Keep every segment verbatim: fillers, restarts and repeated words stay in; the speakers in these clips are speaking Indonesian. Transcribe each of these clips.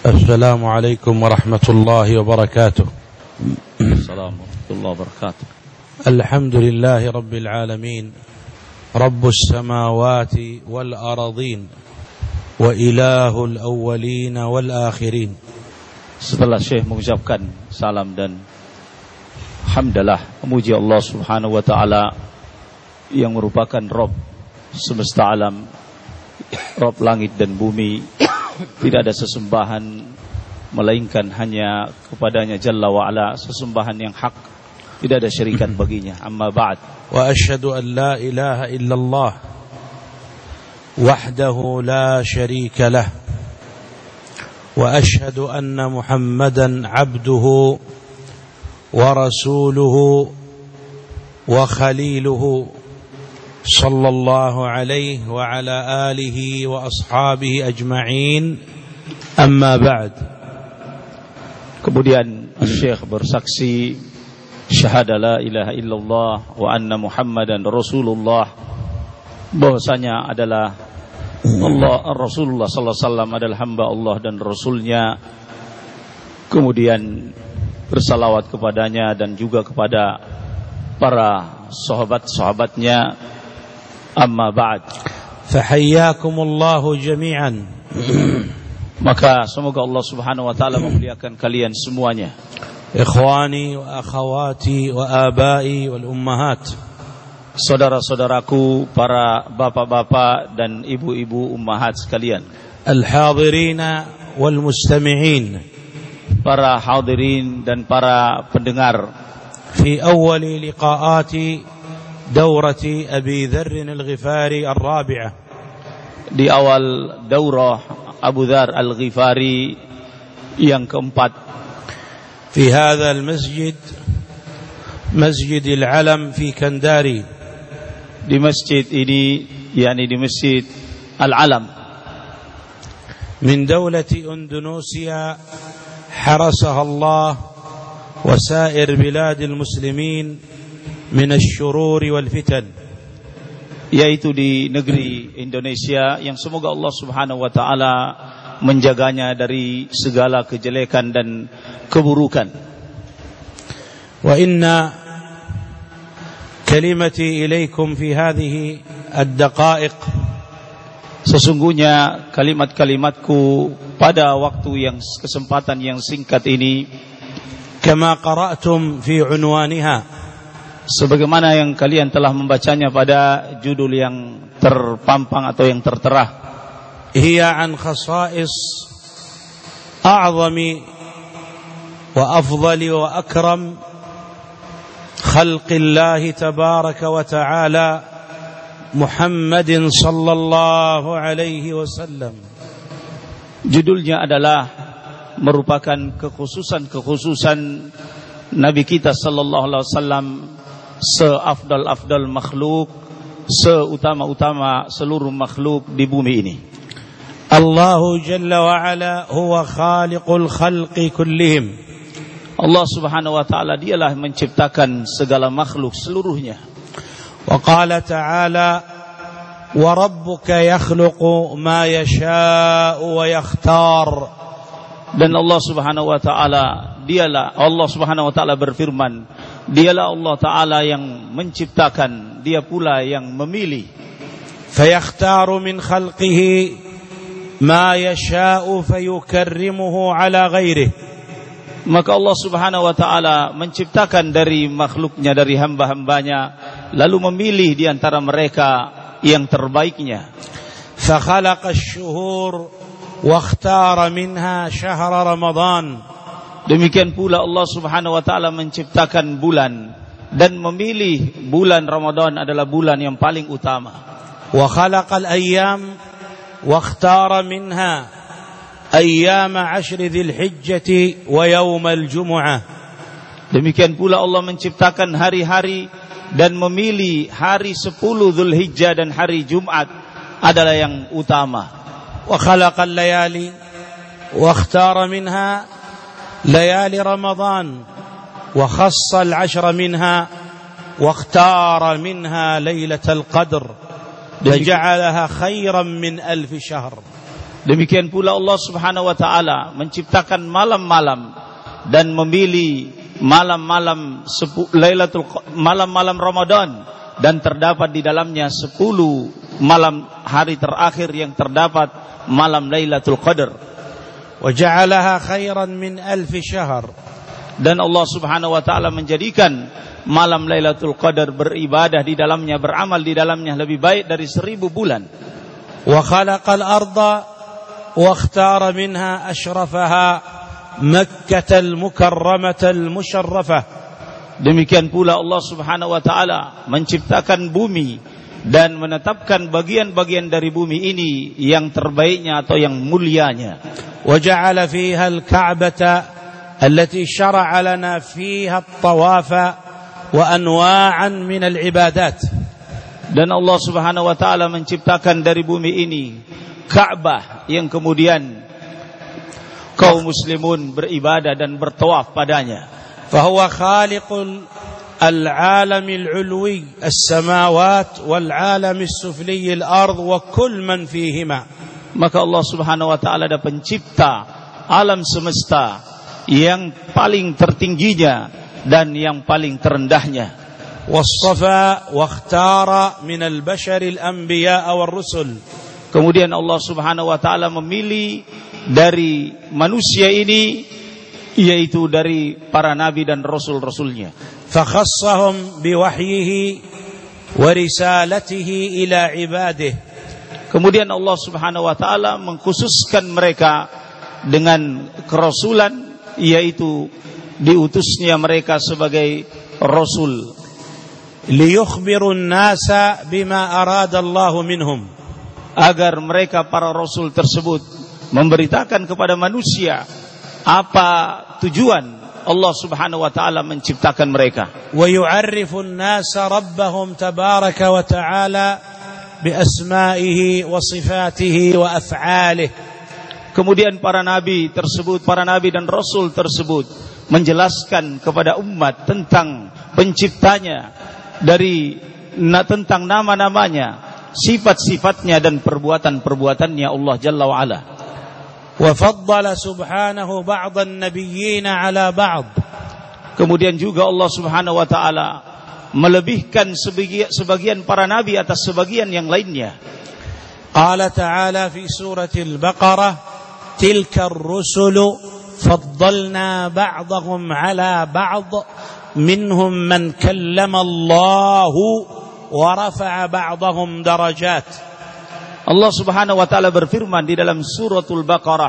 السلام عليكم ورحمة الله وبركاته. السلام ورحمة الله وبركاته. الحمد لله رب العالمين رب السماوات والأرضين وإله الأولين والآخرين. Setelah Syekh mengucapkan salam dan hamdalah, memuji Allah Subhanahu wa taala yang merupakan Rabb semesta alam, Rabb langit dan bumi. Tidak ada sesembahan melainkan hanya kepadanya Jalla wa Ala, sesembahan yang hak, tidak ada syirikan baginya. Amma ba'd. Wa asyhadu an la ilaha illallah wahdahu la syarika lah wa asyhadu anna Muhammadan abduhu wa rasuluhu wa khaliluhu sallallahu alaihi wa ala alihi wa ashabihi ajma'in. Amma ba'd. Kemudian Syekh bersaksi syahada la ilaha illallah wa anna Muhammadan Rasulullah, bahwasanya adalah Allah, Rasulullah sallallahu alaihi wasallam adalah hamba Allah dan Rasulnya. Kemudian bersalawat kepadanya dan juga kepada para sahabat-sahabatnya. Amma ba'd. Fahayyakumullahu jami'an. Maka semoga Allah Subhanahu wa taala memuliakan kalian semuanya. Ikhwani wa akhawati wa abai wal ummahat. Saudara-saudaraku, para bapak-bapak dan ibu-ibu ummahat sekalian. Al-hadirina wal mustami'in. Para hadirin dan para pendengar. Fi awwali liqaati دورة أبي ذر الغفاري الرابعة. Di awal daurah Abu Dzar Al-Ghifari yang keempat. في هذا المسجد مسجد العلم في كنداري. Di masjid ini, yakni di Masjid Al-Alam. من دولة أندونيسيا حرسها الله وسائر بلاد المسلمين min asy-syururi wal fitan, yaitu di negeri Indonesia yang semoga Allah Subhanahu wa taala menjaganya dari segala kejelekan dan keburukan. Wa inna kalimati ilaikum fi hadhihi ad-daqa'iq, sesungguhnya kalimat-kalimatku pada waktu yang kesempatan yang singkat ini, kama qara'tum fi unwaniha, sebagaimana yang kalian telah membacanya pada judul yang terpampang atau yang tertera. Hiya an khasa'is a'zami wa afdali wa akram khalqillahi tabaraka wa ta'ala Muhammadin sallallahu alaihi wasallam. Judulnya adalah merupakan kekhususan-kekhususan Nabi kita sallallahu alaihi wasallam, seafdal-afdal makhluk, seutama-utama seluruh makhluk di bumi ini. Allahu Jalla wa Ala huwa khaliqul khalqi kullihim. Allah Subhanahu wa taala dialah menciptakan segala makhluk seluruhnya. Wa qala ta'ala wa rabbuka yakhluqu ma yasha'u wa yakhtar. Dan Allah Subhanahu wa taala dialah Allah Subhanahu wa taala berfirman, dialah Allah Ta'ala yang menciptakan, dia pula yang memilih. Fayakhtaru min khalqihi ma yasha'u fayukarrimuhu ala ghairihi. Maka Allah Subhanahu wa Ta'ala menciptakan dari makhluknya, dari hamba-hambanya, lalu memilih di antara mereka yang terbaiknya. Fakhalaqa asy-syuhur wa ikhtara minha syahra Ramadan. Demikian pula Allah Subhanahu wa taala menciptakan bulan dan memilih bulan Ramadan adalah bulan yang paling utama. Wa khalaqal ayyam wa ikhtara minha ayyam ashr dzil hijjah wa yaum al jumu'ah. Demikian pula Allah menciptakan hari-hari dan memilih hari sepuluh Dzulhijjah dan hari Jumat adalah yang utama. Wa khalaqal layali wa ikhtara minha ليالي رمضان وخص العشر منها واختار منها ليلة القدر فجعلها خيرا من ألف شهر. Demikian pula Allah Subhanahu wa taala menciptakan malam-malam dan memilih malam-malam Lailatul malam-malam Ramadan dan terdapat di dalamnya sepuluh malam hari terakhir yang terdapat malam Lailatul Qadar. Wa ja'alaha khairan min alf syahr. Dan Allah Subhanahu wa taala menjadikan malam Lailatul Qadar beribadah di dalamnya, beramal di dalamnya lebih baik dari seribu bulan. Wa khalaqal arda wa ikhtara minha ashrafaha Makkatal Mukarramatal Musharrafah. Demikian pula Allah Subhanahu wa taala menciptakan bumi dan menetapkan bagian-bagian dari bumi ini yang terbaiknya atau yang mulianya. Wa ja'ala fiha al-Ka'bata allati syara'a lana fiha at-tawafa wa anwa'an min al-ibadat. Dan Allah Subhanahu wa taala menciptakan dari bumi ini Ka'bah yang kemudian kaum muslimun beribadah dan bertawaf padanya. Fahuwa khaliqul al-alam al-ulwi as-samawat wal-alam as-sufli al-ard wa kull man fihima. Maka Allah Subhanahu wa taala adalah pencipta alam semesta yang paling tertingginya dan yang paling terendahnya. Wassafa wa ikhtara min al-bashar al-anbiya war-rusul. Kemudian Allah Subhanahu wa taala memilih dari manusia ini, yaitu dari para nabi dan rasul-rasulnya. Fakhassahum biwahyihi wa risalatihi ila ibadihi. Kemudian Allah Subhanahu wa taala mengkhususkan mereka dengan kerasulan, yaitu diutusnya mereka sebagai rasul. Liyukhbirun nasa bima arada Allah minhum. Agar mereka para rasul tersebut memberitakan kepada manusia apa tujuan Allah Subhanahu wa taala menciptakan mereka. Wa yu'arrifun nasa rabbahum tabaraka wa ta'ala bi asma'ihi wa sifatihi wa af'alihi. Kemudian para nabi tersebut, para nabi dan rasul tersebut menjelaskan kepada umat tentang penciptanya, dari na, tentang nama-namanya, sifat-sifatnya dan perbuatan-perbuatannya Allah Jalla wa Ala. Wa faddala subhanahu ba'dhan nabiyyina 'ala ba'd. Kemudian juga Allah Subhanahu wa taala melebihkan sebagian, sebagian para nabi atas sebagian yang lainnya. Qala ta'ala fi suratil Baqarah, tilka ar-rusulu faddalna ba'dahum 'ala ba'd minhum man kallama Allahu wa rafa'a ba'dahum darajat. Allah Subhanahu wa taala berfirman di dalam suratul Baqarah,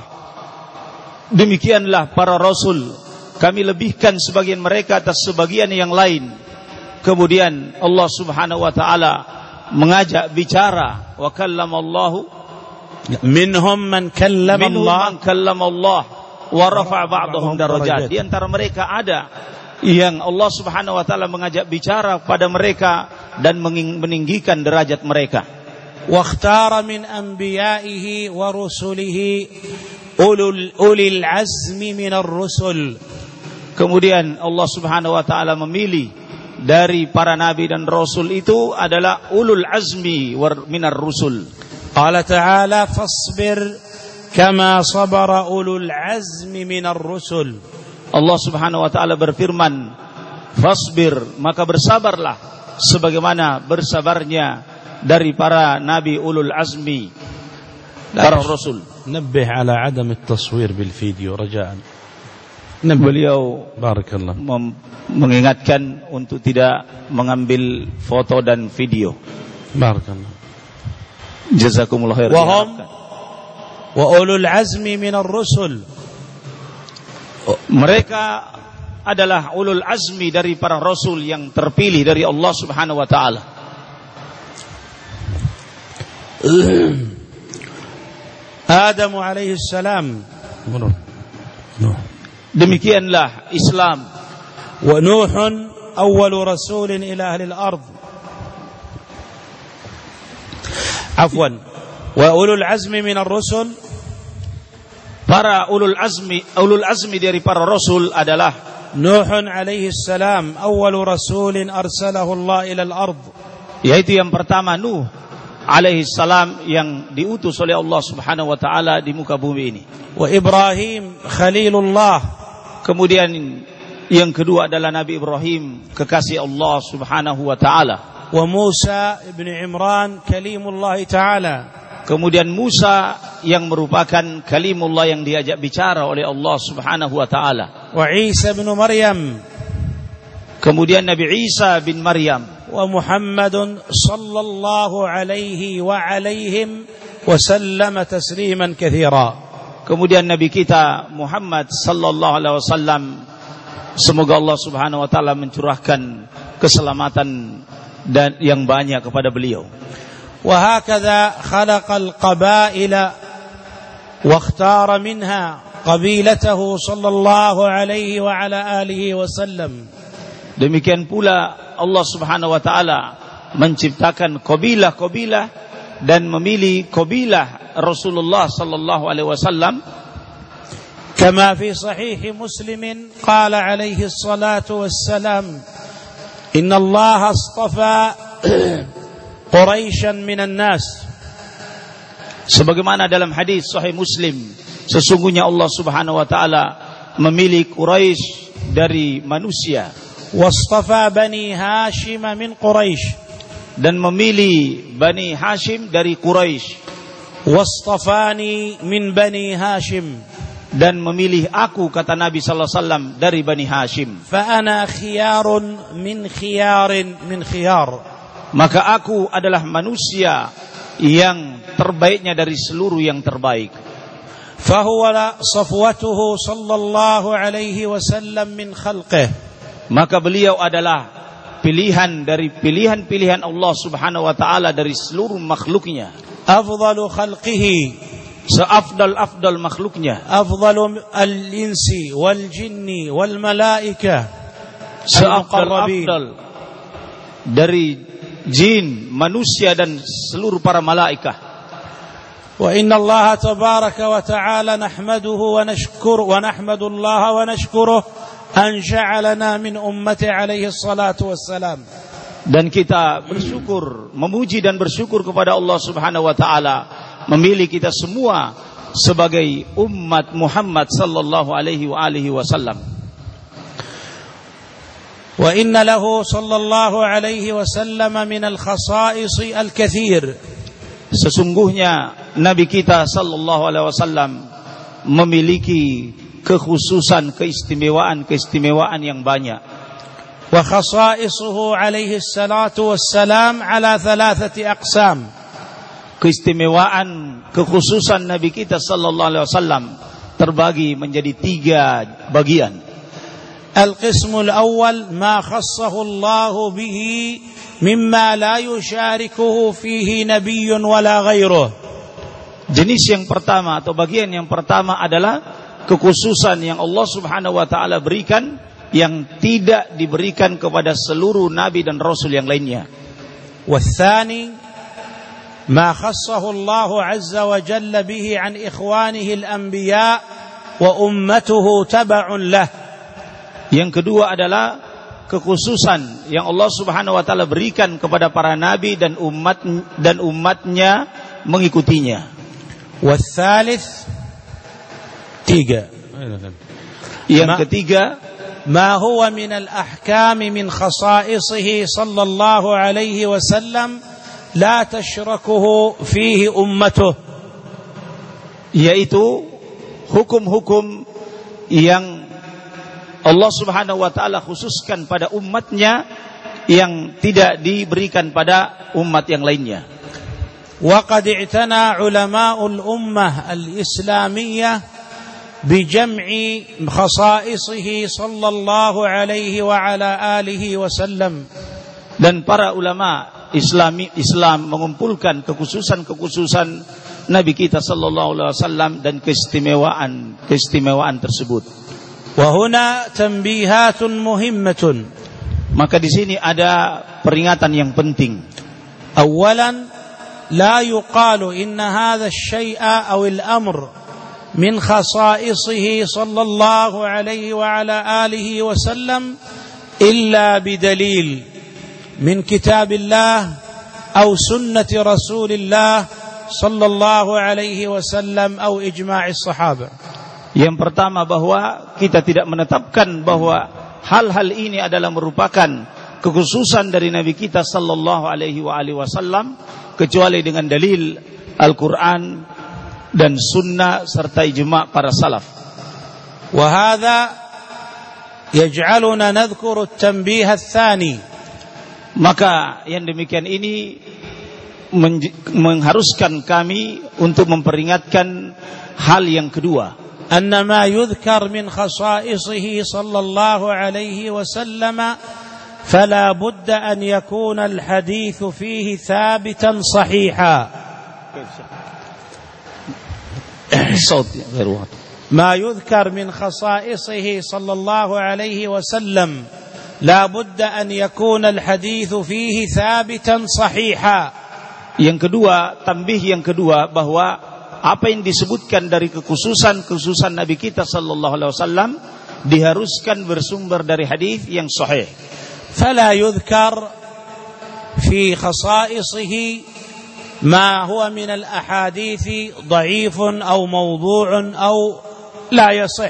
demikianlah para rasul, kami lebihkan sebagian mereka atas sebagian yang lain. Kemudian Allah Subhanahu wa taala mengajak bicara, wa kallamallahu minhum man kallama Allah, man kallama Allah wa rafa'a ba'dahum darajat. Di antara mereka ada yang Allah Subhanahu wa taala mengajak bicara pada mereka dan meninggikan derajat mereka. Wa ikhtara min anbiya'ihi wa rusulihi ulul ulil azmi minar rusul. Kemudian Allah Subhanahu wa taala memilih dari para nabi dan rasul itu adalah ulul azmi minar rusul. Qala ta'ala fasbir kama sabara ulul azmi minar rusul. Allah Subhanahu wa taala berfirman, fasbir, maka bersabarlah sebagaimana bersabarnya dari para nabi ulul azmi, para rasul. Nabbih ala adam at-taswir bil video rajaan. Beliau barakallah mengingatkan untuk tidak mengambil foto dan video. Barakallah. Jazakumullah khair. Wa hum wa ulul azmi min ar-rusul. Mereka adalah ulul azmi dari para rasul yang terpilih dari Allah Subhanahu wa taala. Adam alaihi salam, demikianlah Islam. Wa Nuh awwal rasulin ila ahli al-ard. Afwan. Wa ulul azmi min ar-rusul, para ulul azmi, ulul azmi dari para rasul adalah Nuh alaihi salam awwal rasulin arsalahu Allah ila al-ard. Yaitu yang pertama Nuh alaihi salam yang diutus oleh Allah Subhanahu wa taala di muka bumi ini. Wa Ibrahim Khalilullah. Kemudian yang kedua adalah Nabi Ibrahim, kekasih Allah Subhanahu wa taala. Wa Musa ibn Imran kalimullah taala. Kemudian Musa yang merupakan kalimullah yang diajak bicara oleh Allah Subhanahu wa taala. Wa Isa ibn Maryam. Kemudian Nabi Isa bin Maryam. Wa Muhammadun sallallahu alaihi wa alaihim wa sallama tasliman katsira. Kemudian Nabi kita Muhammad sallallahu alaihi wasallam, semoga Allah Subhanahu wa taala mencurahkan keselamatan dan yang banyak kepada beliau. وهكذا خلق القبائل واختار منها قبيلته صلى الله عليه وعلى آله وسلم. Demikian pula Allah Subhanahu wa taala menciptakan kabilah-kabilah dan memilih kabilah Rasulullah sallallahu alaihi wasallam. كما في صحيح مسلم قال عليه الصلاة والسلام إن الله اصطفى Quraisyan minan nas. Sebagaimana dalam hadis sahih Muslim, sesungguhnya Allah Subhanahu wa taala memilih Quraisy dari manusia. Wastafa Bani Hashim min Quraisy. Dan memilih Bani Hashim dari Quraisy. Wastafani min Bani Hashim. Dan memilih aku, kata Nabi sallallahu alaihi wasallam, dari Bani Hashim. Fa ana khiyarun min khiyarin min khiyar. Maka aku adalah manusia yang terbaiknya dari seluruh yang terbaik. Fahuwa safwatuhu sallallahu alaihi wasallam min khalqih. Maka beliau adalah pilihan dari pilihan-pilihan Allah Subhanahu wa taala dari seluruh makhluknya. Afdalu khalqihi, seafdal-afdal makhluknya. Afdalu al-insi wal jinni wal malaika, seafdal-afdal dari jin, manusia dan seluruh para malaikat. Wa inna Allah tabaraka wa ta'ala nahmaduhu wa nashkuru wa nahmadu Allah wa nashkuruh an ja'alana min ummati alaihi salatu wassalam. Dan kita bersyukur, memuji dan bersyukur kepada Allah Subhanahu wa taala memilih kita semua sebagai umat Muhammad sallallahu alaihi wa alihi wasallam. وإن له صلى الله عليه وسلم من الخصائص الكثير. Sesungguhnya Nabi kita sallallahu alaihi wasallam memiliki kekhususan, keistimewaan-keistimewaan yang banyak. وخصائصه عليه الصلاة والسلام على ثلاثة أقسام. Keistimewaan, kekhususan Nabi kita sallallahu alaihi wasallam terbagi menjadi tiga bagian. القسم الأول ما خصه الله به مما لا يشاركه فيه نبي ولا غيره. Jenis yang pertama atau bagian yang pertama adalah kekhususan yang Allah Subhanahu wa taala berikan yang tidak diberikan kepada seluruh nabi dan rasul yang lainnya. والثاني ما خصه الله عز وجل به عن إخوانه الأنبياء وأمته تبع له. Yang kedua adalah kekhususan yang Allah Subhanahu wa taala berikan kepada para nabi dan umat dan umatnya mengikutinya. Wasalits tiga. Yang ketiga, ma huwa min al-ahkam min khasa'isihi sallallahu alaihi wasallam la tashrakuhu fihi ummatuh, yaitu hukum-hukum yang Allah Subhanahu wa taala khususkan pada umatnya yang tidak diberikan pada umat yang lainnya. Wa qad i'tana ulama'ul ummah al-islamiyyah bi jam'i khasa'isihi sallallahu alaihi wa ala alihi wasallam. Dan para ulama Islami Islam mengumpulkan kekhususan-kekhususan Nabi kita sallallahu alaihi wasallam dan keistimewaan keistimewaan tersebut. Wahuna tanbihatun muhimmatun. Maka di sini ada peringatan yang penting. Awalan, la yuqalu inna hadha asy-syai'a aw al-amr min khasa'isihi sallallahu alaihi wa ala alihi wa sallam illa bidalil min kitabillah أو سنة رسول الله صلى الله عليه وسلم أو إجماع الصحابة. Yang pertama bahwa kita tidak menetapkan bahwa hal-hal ini adalah merupakan kekhususan dari Nabi kita sallallahu alaihi wa alihi wasallam kecuali dengan dalil Al-Quran dan sunnah serta ijma' para salaf. Wa hadha yaj'aluna nadhkuru at-tanbih ats-tsani. Maka yang demikian ini mengharuskan kami untuk memperingatkan hal yang kedua. أن ما يذكر من خصائصه صلى الله عليه وسلم فلا بد أن يكون الحديث فيه ثابتا صحيحا. ما يذكر من خصائصه صلى الله عليه وسلم لا بد أن يكون الحديث فيه ثابتا صحيحا. Yang kedua, tambih yang kedua bahwa apa yang disebutkan dari kekhususan-kekhususan Nabi kita sallallahu alaihi wasallam diharuskan bersumber dari hadis yang sahih. Fala yudhkar fi khasaisihi ma huwa min al-ahadits dha'ifun aw mawdhu'un aw la yasih.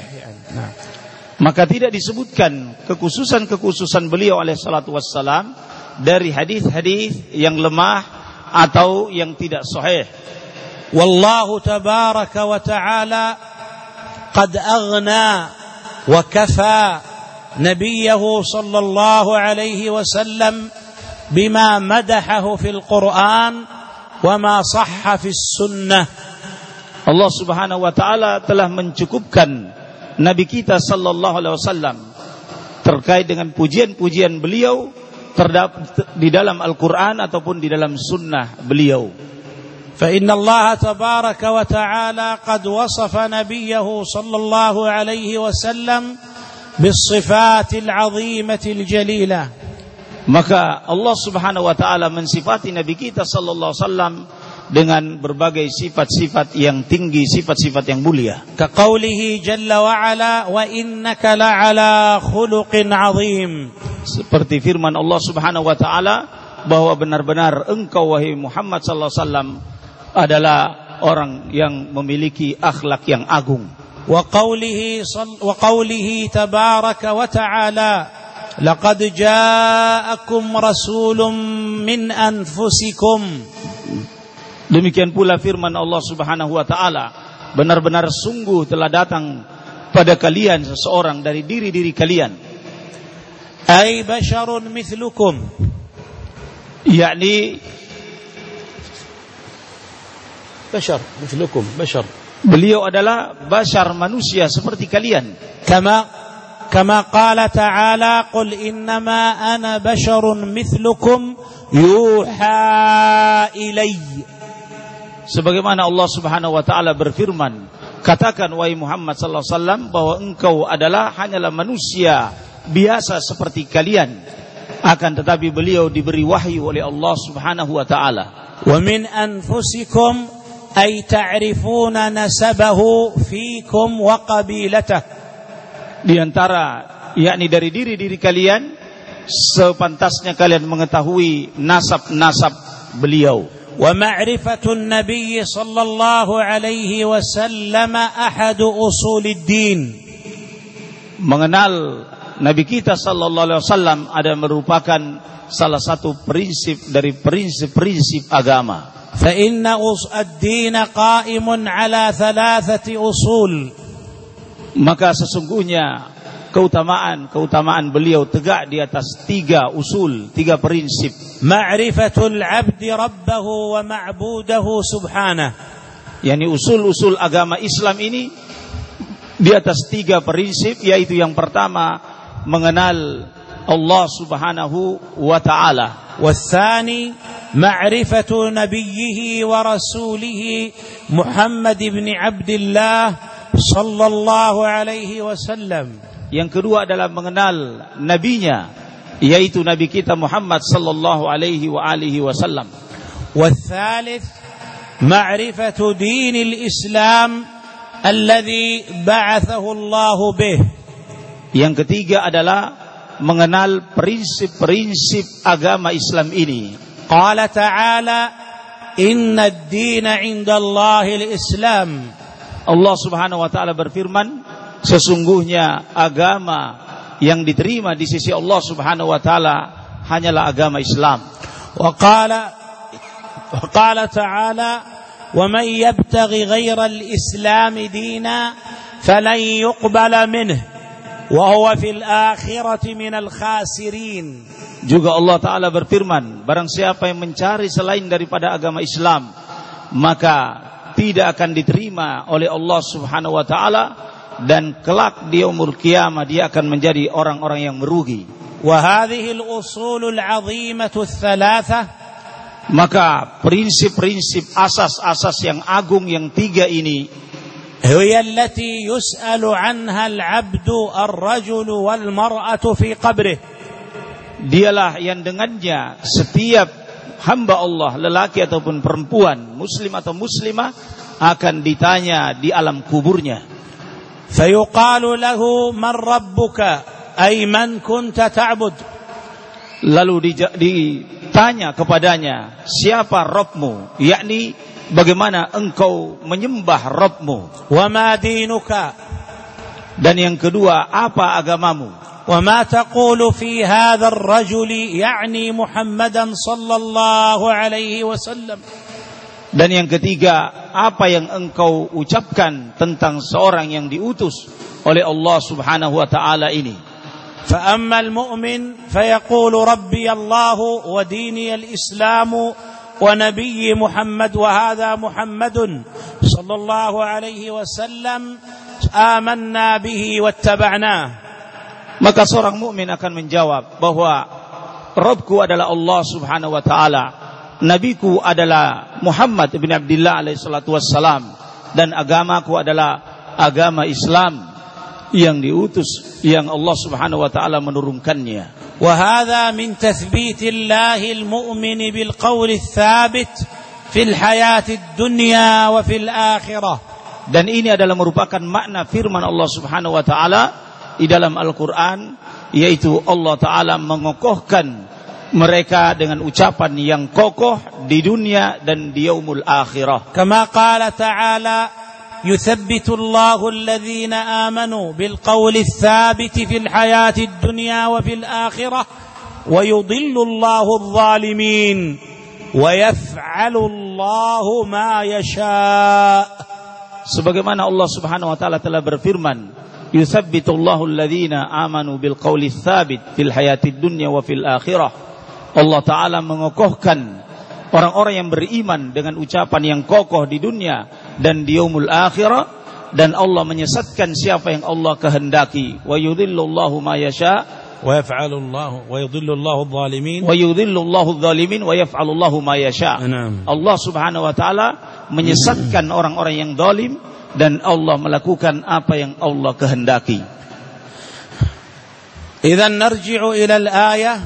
Maka tidak disebutkan kekhususan-kekhususan beliau alaihi salatu wassalam dari hadis-hadis yang lemah atau yang tidak sahih. والله تبارك وتعالى قد أغنى وكفى نبيه صلى الله عليه وسلم بما مدحه في القرآن وما صح في السنة. Allah Subhanahu wa taala telah mencukupkan Nabi kita sallallahu alaihi wasallam terkait dengan pujian-pujian beliau terdapat di dalam Al-Qur'an ataupun di dalam sunnah beliau. فإن الله تبارك وتعالى قد وصف نبيه صلى الله عليه وسلم بالصفات العظيمة الجليلة. Maka Allah Subhanahu wa taala mensifati Nabi kita sallallahu alaihi wasallam dengan berbagai sifat-sifat yang tinggi, sifat-sifat yang mulia. Kaqaulihi jalla wa ala wa innaka la'ala khuluqin 'azim. Seperti firman Allah Subhanahu wa taala bahwa benar-benar engkau wahai Muhammad sallallahu alaihi wasallam adalah orang yang memiliki akhlak yang agung. Wa qawlihi wa qawlihi tabaraka wa ta'ala laqad ja'akum rasulun min anfusikum. Demikian pula firman Allah Subhanahu wa taala, benar-benar sungguh telah datang pada kalian seseorang dari diri-diri kalian. Ay basharun mithlukum, yakni bashar mithlukum, bashar. Beliau adalah bashar, manusia seperti kalian. Kama kama qala ta'ala qul innama ana basharun mithlukum yuha ilayya. Sebagaimana Allah Subhanahu wa taala berfirman, katakan wahai Muhammad sallallahu alaihi wasallam bahwa engkau adalah hanyalah manusia biasa seperti kalian, akan tetapi beliau diberi wahyu oleh Allah Subhanahu wa taala. Wa min anfusikum ay ta'rifuna nasabahu fikum wa qabilatah. Di antara yakni dari diri-diri kalian sepantasnya kalian mengetahui nasab-nasab beliau. Wa ma'rifatun nabiy sallallahu alaihi wasallam ahadu usuliddin. Mengenal Nabi kita sallallahu alaihi wasallam ada merupakan salah satu prinsip dari prinsip-prinsip agama. Fa inna ad-din qa'imun ala thalathati usul. Maka sesungguhnya keutamaan-keutamaan beliau tegak di atas tiga usul, tiga prinsip. Ma'rifatul 'abdi rabbahu wa ma'budahu subhanahu. Yani usul-usul agama Islam ini di atas tiga prinsip, yaitu yang pertama mengenal Allah Subhanahu wa taala. Watsani ma'rifatu nabiyhi wa rasulih Muhammad ibn Abdullah sallallahu alaihi wasallam. Yang kedua adalah mengenal nabinya, yaitu nabi kita Muhammad sallallahu alaihi wa alihi wasallam. Watsalits ma'rifatu dinil Islam alladhi ba'athahu Allah bih. Yang ketiga adalah mengenal prinsip-prinsip agama Islam ini, قال تعالى إن الدين عند الله الإسلام. Allah Subhanahu wa taala berfirman, sesungguhnya agama yang diterima di sisi Allah Subhanahu wa taala hanyalah agama Islam. Wa qala wa qala ta'ala wa man yabtaghi ghayra al-islam dina falan yuqbala minhu wa huwa fil akhirati minal khasirin. Juga Allah taala berfirman, barang siapa yang mencari selain daripada agama Islam, maka tidak akan diterima oleh Allah Subhanahu wa taala, dan kelak di yaumul qiyamah dia akan menjadi orang-orang yang merugi. Wa hadhihi al-usul al-'azimah ats-tsalatsa, maka prinsip-prinsip asas-asas yang agung yang tiga ini, hiya allati yus'alu 'anha al-'abdu ar-rajulu wal-mar'atu fi qabrih, dialah yang dengannya setiap hamba Allah, lelaki ataupun perempuan, muslim atau muslimah, akan ditanya di alam kuburnya. Fayuqalu lahu man rabbuka, ay man kunta ta'bud, lalu ditanya kepadanya, siapa Rabbmu, yakni bagaimana engkau menyembah Rabbmu. Wa ma dinuka, dan yang kedua, apa agamamu. وما تقول في هذا الرجل يعني محمدا صلى الله عليه وسلم, dan yang ketiga, apa yang engkau ucapkan tentang seorang yang diutus oleh Allah Subhanahu wa taala ini. فأما المؤمن فيقول ربي الله وديني الإسلام ونبي محمد وهذا محمد صلى الله عليه وسلم آمنا به واتبعناه. Maka seorang mukmin akan menjawab bahwa Rabbku adalah Allah Subhanahu wa taala, nabiku adalah Muhammad ibn Abdullah alaihi salatu wassalam, dan agamaku adalah agama Islam yang diutus, yang Allah Subhanahu wa taala menurunkannya. Wa hadha min tathbitillahi al-mu'min bil qawli ats-tsabit fil hayati ad-dunya wa fil akhirah. Dan ini adalah merupakan makna firman Allah Subhanahu wa taala di dalam Al-Quran, yaitu Allah Ta'ala mengokohkan mereka dengan ucapan yang kokoh di dunia dan di yaumul akhirah. Kama qala ta'ala, yuthabbitu Allahu alladhina amanu bil qawli ats-tsabiti fil hayati ad-dunya wa fil akhirah wa yudhillu Allahu adh-dhalimin wa yaf'alu Allahu ma yasha'. Sebagaimana Allah Subhanahu wa taala telah berfirman, yuthabbitullahu alladhina amanu bil qawli tsabit fil hayatid dunya wa fil akhirah. Allah taala mengokohkan orang-orang yang beriman dengan ucapan yang kokoh di dunia dan di yaumul akhirah, dan Allah menyesatkan siapa yang Allah kehendaki. Wa yudhillullahu ma yasha wa yaf'alullahu wa yudhillullahu adh-dhalimin wa yudhillullahu adh-dhalimin wa yaf'alullahu ma yasha. Allah Subhanahu wa taala menyesatkan orang-orang yang zalim, dan Allah melakukan apa yang Allah kehendaki. Idzan narji'u ila al-ayah.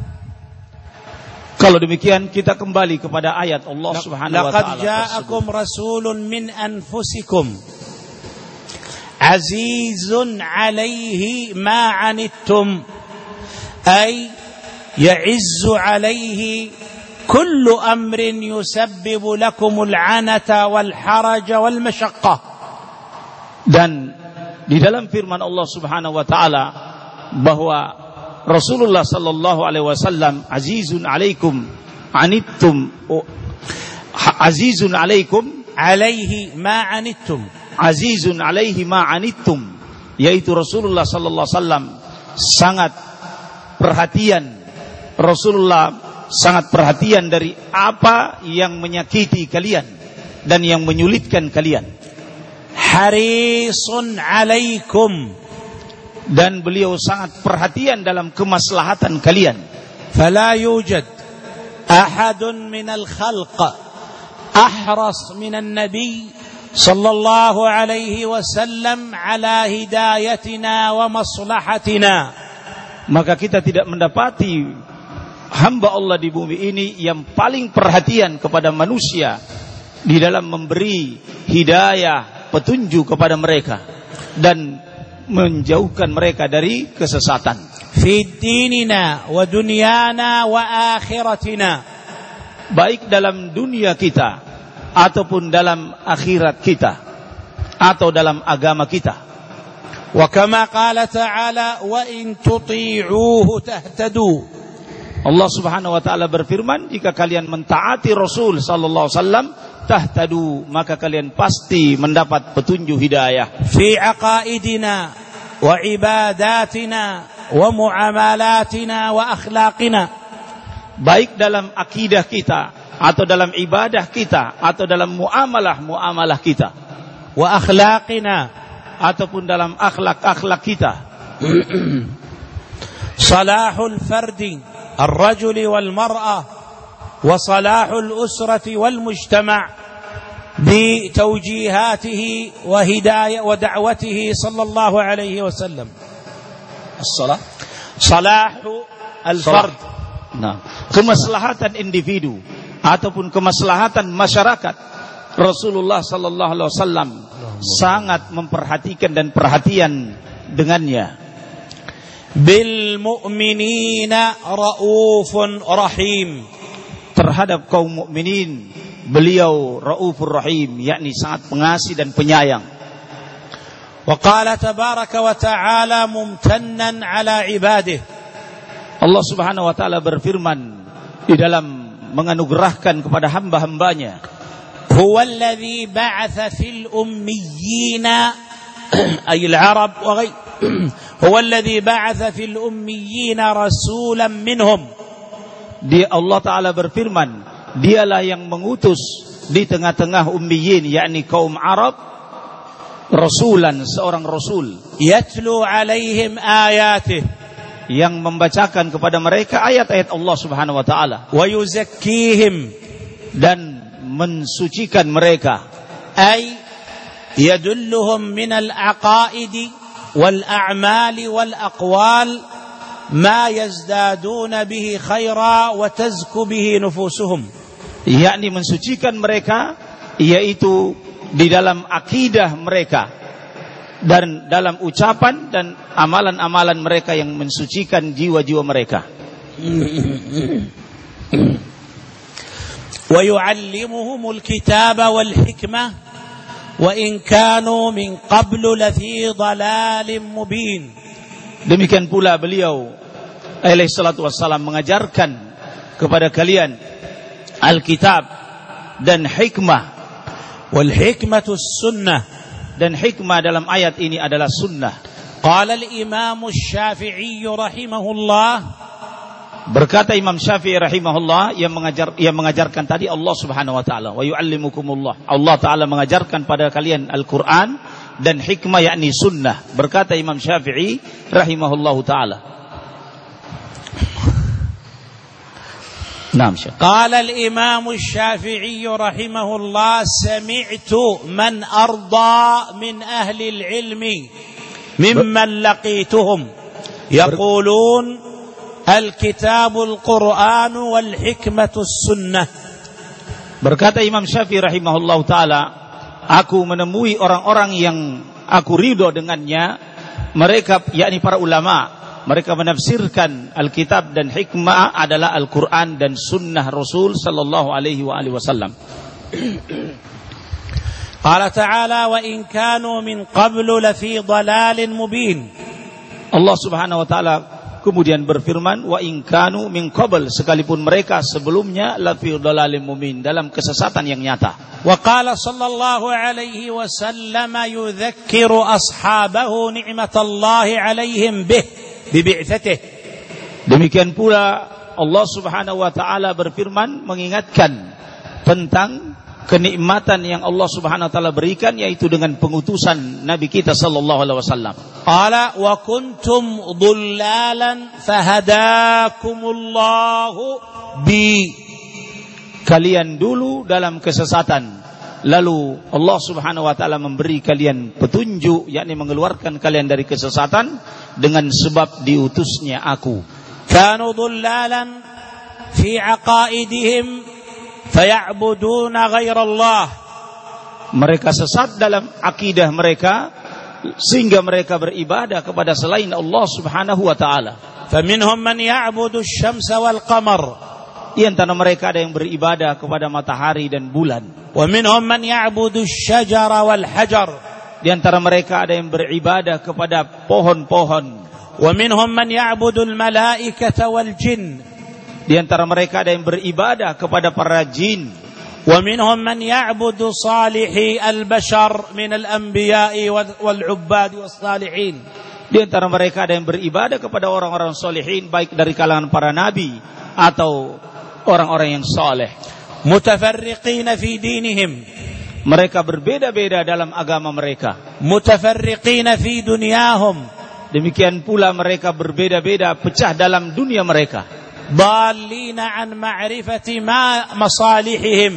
Kalau demikian kita kembali kepada ayat Allah Subhanahu wa taala. Laqad ja'akum rasulun min anfusikum azizun 'alaihi ma 'anittum, ay ya'izzu 'alaihi kullu amrin yusabbibu lakumul 'anata wal haraja wal mashaqqah. Dan di dalam firman Allah Subhanahu wa taala bahwa Rasulullah sallallahu alaihi wasallam azizun alaikum anittum, azizun alaikum alaihi ma anittum, azizun alaihi ma anittum, yaitu Rasulullah sallallahu alaihi wasallam sangat perhatian, Rasulullah sangat perhatian dari apa yang menyakiti kalian dan yang menyulitkan kalian. Harisun alaikum, dan beliau sangat perhatian dalam kemaslahatan kalian. Fala yujad ahadun minal khalq ahras minan nabi sallallahu alaihi wasallam ala hidayatina wa maslahatina. Maka kita tidak mendapati hamba Allah di bumi ini yang paling perhatian kepada manusia di dalam memberi hidayah, petunjuk kepada mereka dan menjauhkan mereka dari kesesatan. Fi dinina wa dunyana wa akhiratina, baik dalam dunia kita ataupun dalam akhirat kita atau dalam agama kita. Wa kama qala ta'ala wa in tuti'uhu tahtadu. Allah Subhanahu wa taala berfirman, jika kalian mentaati Rasul sallallahu alaihi wasallam, tahtadu, maka kalian pasti mendapat petunjuk hidayah. Fi aqaidina wa ibadatina wa muamalatina wa akhlaqina, baik dalam akidah kita atau dalam ibadah kita atau dalam muamalah-muamalah kita, wa akhlaqina, ataupun dalam akhlak-akhlak kita. Salahul fardi ar-rajuli wal mar'ah wa salahul usrati wal mujtama' bi tawjihatihi wa hidayah wa da'watihi sallallahu alaihi wasallam. As-salah salahu al-fard. Nah, kemaslahatan individu ataupun kemaslahatan masyarakat, Rasulullah sallallahu alaihi wasallam sangat memperhatikan dan perhatian dengannya. Bil mu'minina raufun rahim, terhadap kaum mukminin beliau raufur rahim, yakni sangat pengasih dan penyayang. Wa qala tabaraka wa ta'ala mumtannan ala ibadihi, Allah Subhanahu wa taala berfirman di dalam menganugerahkan kepada hamba-hambanya, huwa alladhi ba'atha fil ummiyina ay al-arab wa ghayr huwa alladhi ba'atha fil ummiyina rasulan minhum. Dia Allah taala berfirman, dialah yang mengutus di tengah-tengah ummiyin, yakni kaum Arab, rasulan, seorang rasul, yatlu alaihim ayatih, yang membacakan kepada mereka ayat-ayat Allah Subhanahu wa taala, wa yuzakkihim, dan mensucikan mereka, ay yadulluhum min al-aqaidi wal a'mali wal aqwal ma yazdaduna bihi khaira wa tazku bihi nufusuhum, yakni mensucikan mereka yaitu di dalam akidah mereka dan dalam ucapan dan amalan-amalan mereka yang mensucikan jiwa-jiwa mereka. Wa yu'allimuhumul kitaba wal hikmah wa in kanu min qablu lafi dhalalin mubin. Demikian pula beliau alaihi salatu wassalam mengajarkan kepada kalian Alkitab dan hikmah. Wal hikmatu sunnah, dan hikmah dalam ayat ini adalah sunnah. Qala al-Imam Asy-Syafi'i rahimahullah, berkata Imam Syafi'i rahimahullah, yang mengajar yang mengajarkan tadi Allah Subhanahu wa taala, wa yu'allimukumullah, Allah taala mengajarkan pada kalian Al-Qur'an dan hikmah, yakni sunnah. Berkata Imam Syafi'i rahimahullahu taala, Naam Syekh. Qala al-Imam Asy-Syafi'i rahimahullah, sami'tu man arda min ahli al-ilmi mimman laqituhum yaqulun al-kitabul Qur'an wal hikmatus sunnah. Berkata Imam Syafi'i rahimahullahu taala, aku menemui orang-orang yang aku ridho dengannya, mereka yakni para ulama, mereka menafsirkan Alkitab dan hikmah adalah Al-Quran dan sunnah Rasul sallallahu alaihi wa alihi wasallam. Qala ta'ala wa in kanu min qablu lafi dhalalin mubin. Allah Subhanahu wa taala kemudian berfirman, wa in kanu min qabl, sekalipun mereka sebelumnya lafi dhalalin mubin, dalam kesesatan yang nyata. Wa qala sallallahu alaihi wasallam yudhakkiru ashabahu ni'matallahi alaihim bih bi bi'tsatihi. Demikian pula Allah Subhanahu wa taala berfirman mengingatkan tentang kenikmatan yang Allah Subhanahu wa taala berikan, yaitu dengan pengutusan Nabi kita sallallahu alaihi wasallam. Qala wa kuntum dhullalan fahadakumullahu bi, kalian dulu dalam kesesatan, lalu Allah Subhanahu wa taala memberi kalian petunjuk, yakni mengeluarkan kalian dari kesesatan dengan sebab diutusnya aku. Kanu dhullalan fi aqaidihim faya'buduna ghairallah, mereka sesat dalam akidah mereka sehingga mereka beribadah kepada selain Allah Subhanahu wa taala. Faminhum man ya'budu asy-syamsa wal qamar, Di antara mereka ada yang beribadah kepada matahari dan bulan. ومنهم من يعبد الشجر والحجر. Di antara mereka ada yang beribadah kepada pohon-pohon. ومنهم من يعبد الملائكة والجن. Di antara mereka ada yang beribadah kepada para jin. ومنهم من يعبد صالحي البشر من الأنبياء والعباد والصالحين. Di antara mereka ada yang beribadah kepada orang-orang solihin, baik dari kalangan para nabi atau orang-orang yang saleh. متفرقين في دينهم. Mereka berbeda-beda dalam agama mereka. متفرقين في دنياهم. Demikian pula mereka berbeda-beda pecah dalam dunia mereka. ضالين عن معرفة ما مصالحهم.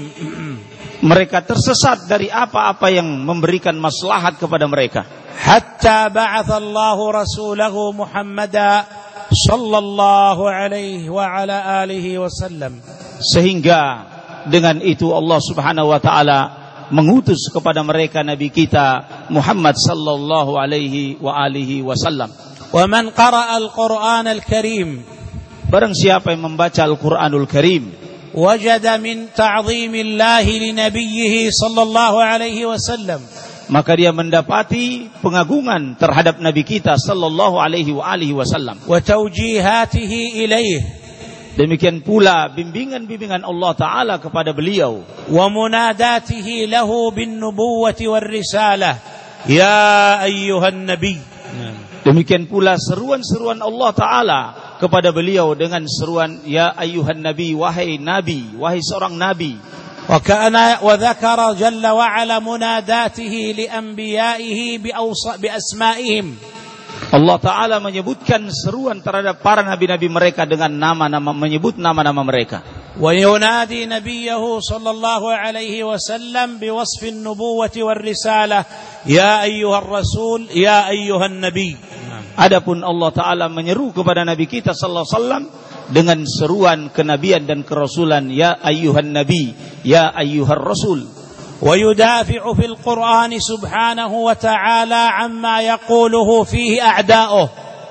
Mereka tersesat dari apa-apa yang memberikan maslahat kepada mereka. حتى بعث الله رسوله محمدا صلى الله عليه وعلى آله وسلم. Sehingga dengan itu Allah Subhanahu wa taala mengutus kepada mereka nabi kita Muhammad sallallahu alaihi wa alihi wasallam. ومن قرأ القرآن الكريم. Barang siapa yang membaca Al-Qur'anul Karim, وجد من تعظيم الله لنبيه صلى الله عليه وسلم. maka dia mendapati pengagungan terhadap nabi kita sallallahu alaihi wa alihi wasallam. وتوجيهاته إليه. Demikian pula bimbingan-bimbingan Allah taala kepada beliau. ومناداته له بالنبوة والرسالة. يا أيها النبي. Demikian pula seruan-seruan Allah taala kepada beliau dengan seruan ya ayyuhan nabi, wahai nabi, wahai seorang nabi. وكان وذكر جل وعلا مناداته لأنبيائه بأسمائهم. Allah taala menyebutkan seruan terhadap para nabi-nabi mereka dengan nama-nama, menyebut nama-nama mereka. وينادي نبيه صلى الله عليه وسلم بوصف النبوة والرسالة يا أيها الرسول يا أيها النبي. Adapun Allah taala menyeru kepada nabi kita sallallahu alaihi wasallam dengan seruan kenabian dan kerasulan ya ayyuhan nabi, ya ayyuhar rasul. ويدافع في القرآن سبحانه وتعالى عما يقوله فيه أعداؤه.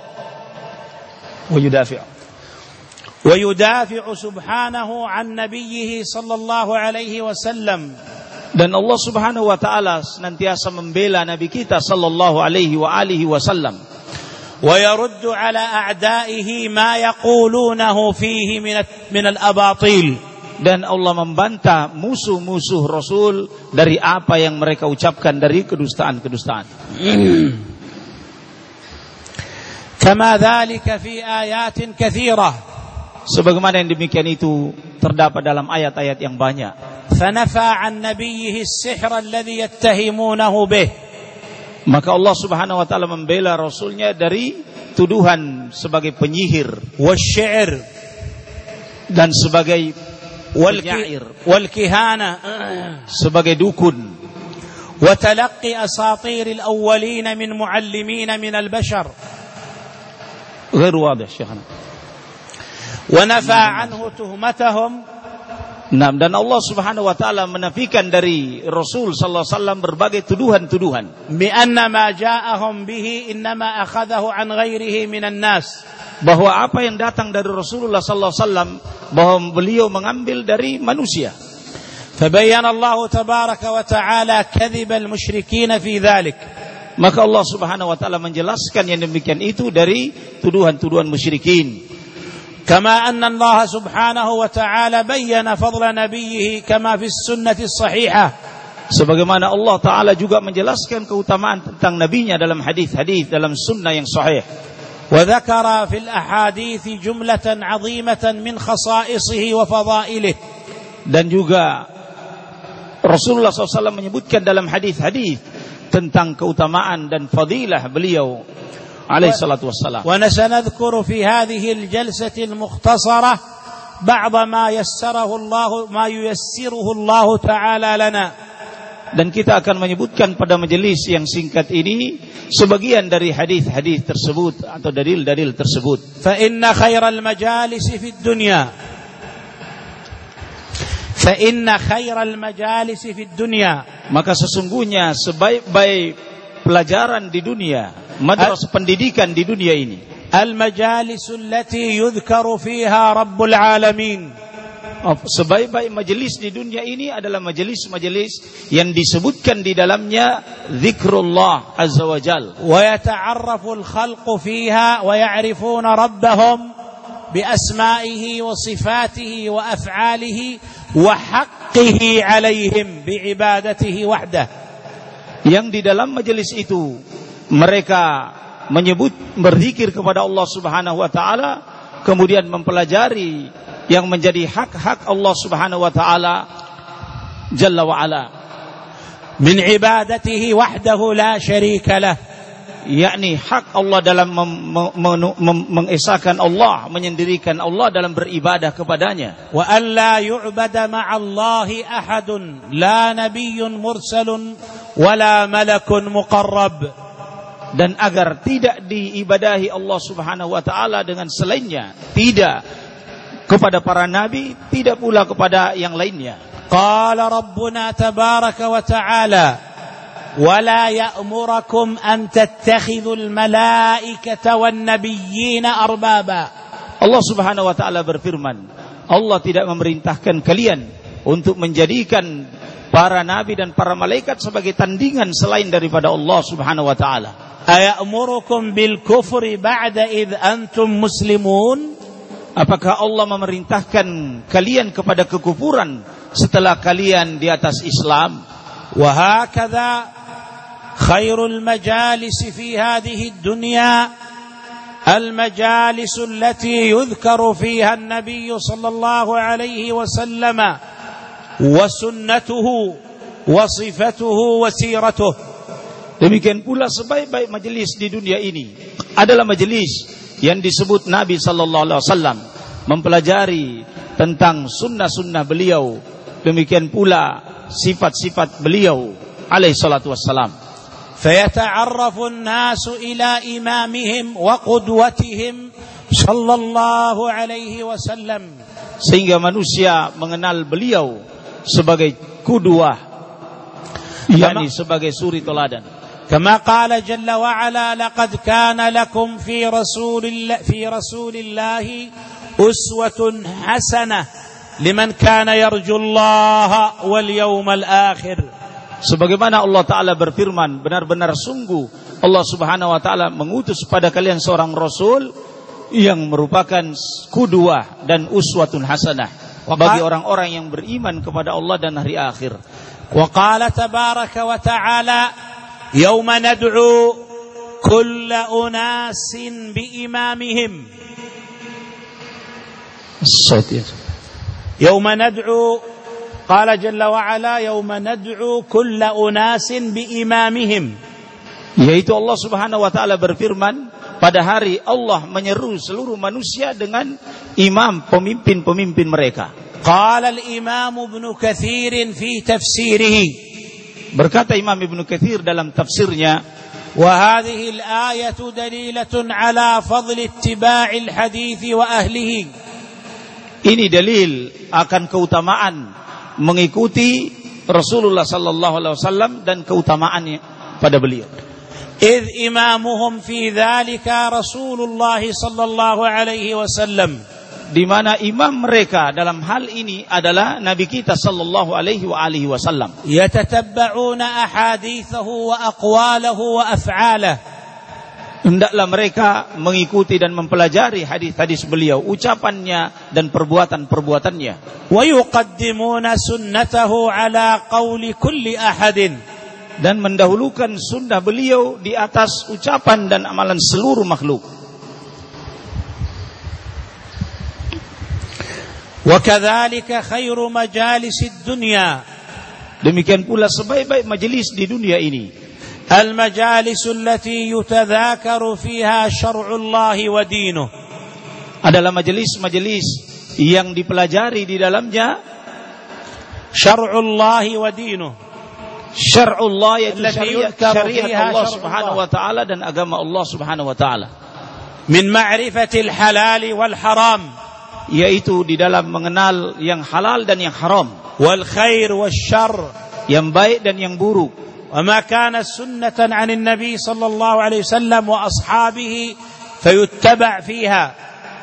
ويدافع ويدافع سبحانه عن نبيه صلى الله عليه وسلم. Dan Allah Subhanahu wa taala senantiasa membela nabi kita sallallahu alaihi wa alihi wasallam. ويرد على أعدائه ما يقولونه فيه من من الأباطيل. Dan Allah membantah musuh-musuh Rasul dari apa yang mereka ucapkan dari kedustaan-kedustaan. كما ذلك في آيات كثيرة. Sebagaimana yang demikian itu terdapat dalam ayat-ayat yang banyak. فنفى عن نبيه السحر الذي يتهمونه به. Maka Allah Subhanahu wa taala membela Rasulnya dari tuduhan sebagai penyihir, والشعر, dan sebagai penyair, والكهانة, sebagai dukun, وتلقي أساطير الأولين من معلمين من البشر. غير واضح شيخنا. ونفى عنه تهمتهم. Nah, dan Allah Subhanahu wa taala menafikan dari Rasul sallallahu alaihi wasallam berbagai tuduhan-tuduhan. بأن ما جاءهم به إنما أخذه عن غيره من الناس. Bahwa apa yang datang dari Rasulullah sallallahu alaihi wasallam bahwa beliau mengambil dari manusia. فبين الله تبارك وتعالى كذب المشركين في ذلك. Maka Allah Subhanahu wa taala menjelaskan yang demikian itu dari tuduhan-tuduhan musyrikin. كما أن الله سبحانه وتعالى بين فضل نبيه كما في السنة الصحيحة. Sebagaimana Allah taala juga menjelaskan keutamaan tentang nabinya dalam hadis-hadis dalam sunnah yang sahih. وذكر في الأحاديث جملة عظيمة من خصائصه وفضائله. Dan juga Rasulullah sallallahu alaihi wasallam menyebutkan dalam hadis-hadis tentang keutamaan dan fadilah beliau alaihi salatu wassalam. ونذكر في هذه الجلسة المختصرة بعض ما يسره الله ما ييسره الله تعالى لنا. Dan kita akan menyebutkan pada majelis yang singkat ini sebagian dari hadis-hadis tersebut atau dalil-dalil tersebut. فإن خير المجالس في الدنيا فإن خير المجالس في الدنيا. Maka sesungguhnya sebaik-baik pelajaran di dunia, madrasah pendidikan di dunia ini, المجالس التي يذكر فيها رب العالمين. sebaik-baik majelis di dunia ini adalah majelis-majelis yang disebutkan di dalamnya zikrullah azza wa jal. Wa yata'arrafu al-khalqu fiha wa ya'rifuna rabbahum bi asma'ihi wa sifatihi wa af'alihi wa haqqihi 'alaihim bi ibadatihi wahdah. Yang di dalam majelis itu mereka menyebut berzikir kepada Allah Subhanahu wa taala, kemudian mempelajari yang menjadi hak-hak Allah Subhanahu wa taala jalla wa ala min ibadatihi wahdahu la syarika lah, yakni hak Allah dalam mengesahkan Allah, menyendirikan Allah dalam beribadah kepadanya. Wa an la yu'bada ma'allahi ahadun la nabiyyun mursalun wala malakun muqarrab, dan agar tidak diibadahi Allah Subhanahu wa taala dengan selainnya, tidak kepada para nabi, tidak pula kepada yang lainnya. Qala rabbuna tabaraka wa ta'ala wa la ya'murukum an tattakhidhul malaikata wan nabiyyina arbaba. Allah Subhanahu wa taala berfirman, Allah tidak memerintahkan kalian untuk menjadikan para nabi dan para malaikat sebagai tandingan selain daripada Allah Subhanahu wa taala. Aya'murukum bil kufri ba'da id antum muslimun? Apakah Allah memerintahkan kalian kepada kekufuran setelah kalian di atas Islam? Wa hakadha khairul majalis fi hadhihi ad-dunya al-majalis allati yudhkaru fiha an-nabiy sallallahu alaihi wasallam wa sunnatuhu wa sifatuhu wa siratuhu. Demikian pula sebaik-baik majelis di dunia ini adalah majelis yang disebut Nabi sallallahu alaihi wasallam, mempelajari tentang sunnah-sunnah beliau, demikian pula sifat-sifat beliau alaihi salatu wassalam. Fayata'arrafu an-nasu ila imamihim wa qudwatihim sallallahu alaihi wasallam, sehingga manusia mengenal beliau sebagai qudwah, yakni sebagai suri teladan. كما قال جل وعلا لقد كان لكم في رسول الله في رسول الله أسوة حسنة لمن كان يرجو الله واليوم الآخر. Sebagaimana Allah Ta'ala berfirman, benar-benar sungguh Allah Subhanahu wa Ta'ala mengutus pada kalian seorang Rasul yang merupakan qudwah dan uswatun hasanah bagi orang-orang yang beriman kepada Allah dan hari akhir. Wa qala tabaraka wa ta'ala يوم ندعو كل أناس بإمامهم. يوم ندعو قال جل وعلا يوم ندعو كل أناس بإمامهم, yaitu Allah Subhanahu wa taala berfirman, pada hari Allah menyeru seluruh manusia dengan imam, pemimpin-pemimpin mereka. قال الإمام ابن كثير في تفسيره, berkata Imam Ibnu Katsir dalam tafsirnya, wa hadhihi al-ayatu dalilatun ala fadli ittiba'i al-hadits wa ahlihi. Ini dalil akan keutamaan mengikuti Rasulullah sallallahu alaihi wasallam dan keutamaannya pada beliau. Idh imamuhum fi dzalika Rasulullah sallallahu alaihi wasallam, di mana imam mereka dalam hal ini adalah Nabi kita sallallahu alaihi wa alihi wasallam. Yatatabba'una ahadithahu wa aqwalahu wa af'alahu, hendaklah mereka mengikuti dan mempelajari hadis-hadis beliau, ucapannya dan perbuatan-perbuatannya. Wa yuqaddimuna sunnatahu ala qawli kulli ahadin, dan mendahulukan sunnah beliau di atas ucapan dan amalan seluruh makhluk. وَكَذَلِكَ خَيْرُ مَجَالِسِ الدُّنْيَا, demikian pula sebaik-baik majelis di dunia ini الْمَجَالِسُ الَّتِي يُتَذَاكَرُ فِيهَا شَرْعُ اللَّهِ وَدِينُهُ, adalah majelis-majelis yang dipelajari di dalamnya syar'u Allah wa dinuh, syar'u Allah yaitu syariat, syariat Allah Subhanahu wa taala dan agama Allah Subhanahu wa taala, min ma'rifatil halal wal haram, yaitu di dalam mengenal yang halal dan yang haram, wal khair wash syarr, yang baik dan yang buruk. Wa ma kana sunnatan 'anil nabi sallallahu alaihi wasallam wa ashabihi fayuttaba' fiha,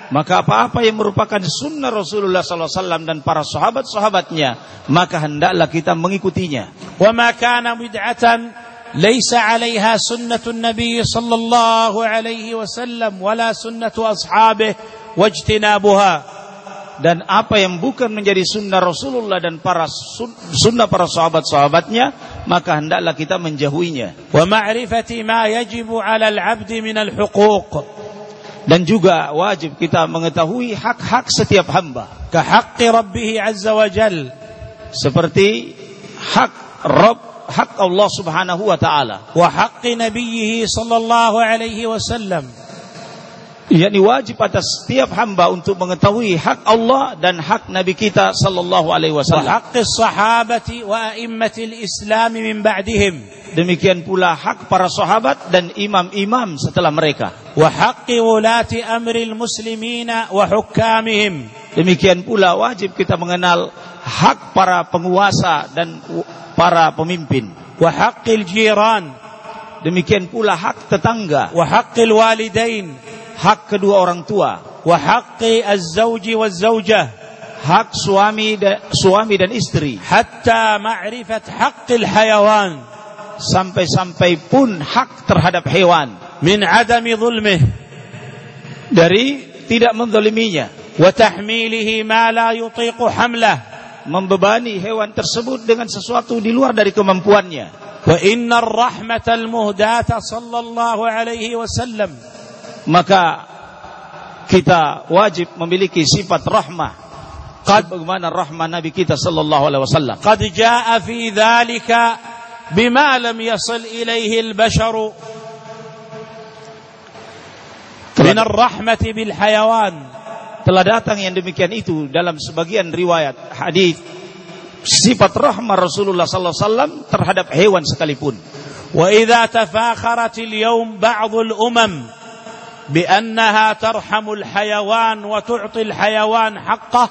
Maka apa-apa yang merupakan sunnah Rasulullah sallallahu alaihi wasallam dan para sahabat-sahabatnya, maka hendaklah kita mengikutinya. Wa ma kana bid'atan laysa 'alaiha sunnatun nabiy sallallahu alaihi wasallam wala sunnatu ashabihi wajtinabuha. Dan apa yang bukan menjadi sunnah Rasulullah dan para sun, sunnah para sahabat-sahabatnya, maka hendaklah kita menjauhinya. Wa ma'rifati ma yajibu 'ala al-'abdi min al-huquq. Dan juga wajib kita mengetahui hak-hak setiap hamba. Ka haqqi rabbih 'azza wa jal. Seperti hak Rabb, hak Allah Subhanahu wa taala. Wa haqqi nabiyhi sallallahu alaihi wasallam. yakni wajib atas setiap hamba untuk mengetahui hak Allah dan hak Nabi kita sallallahu alaihi wasallam. Wa haqqis sahabati wa a'immatil Islam min ba'dihim. Demikian pula hak para sahabat dan imam-imam setelah mereka. Wa haqqi wulati amril muslimina wa hukamihim. Demikian pula wajib kita mengenal hak para penguasa dan para pemimpin. Wa haqqil jiran. Demikian pula hak tetangga. Wa haqqil walidain. Hak kedua orang tua. Wa haqqi az-zawji waz-zawjah. Hak suami dan suami dan istri. Hatta ma'rifat haqqil hayawan. Sampai-sampai pun hak terhadap hewan. Min adami zulmih. Dari tidak menzaliminya. Wa tahmilihi ma la yutiqu hamlah. Membebani hewan tersebut dengan sesuatu di luar dari kemampuannya. Wa innar rahmatal muhdata sallallahu alaihi wasallam. Maka kita wajib memiliki sifat rahmah. Qad bagaimana rahmah Nabi kita sallallahu alaihi wasallam. Qad jaa fi dzalika bima lam yasil ilaihi al-bashar min ar-rahmati bil hayawan. Telah datang yang demikian itu dalam sebagian riwayat hadis sifat rahmah Rasulullah sallallahu alaihi wasallam terhadap hewan sekalipun. Wa idza tafakharat al-yawm ba'd al-umam بأنها ترحم الحيوان وتعطي الحيوان حقه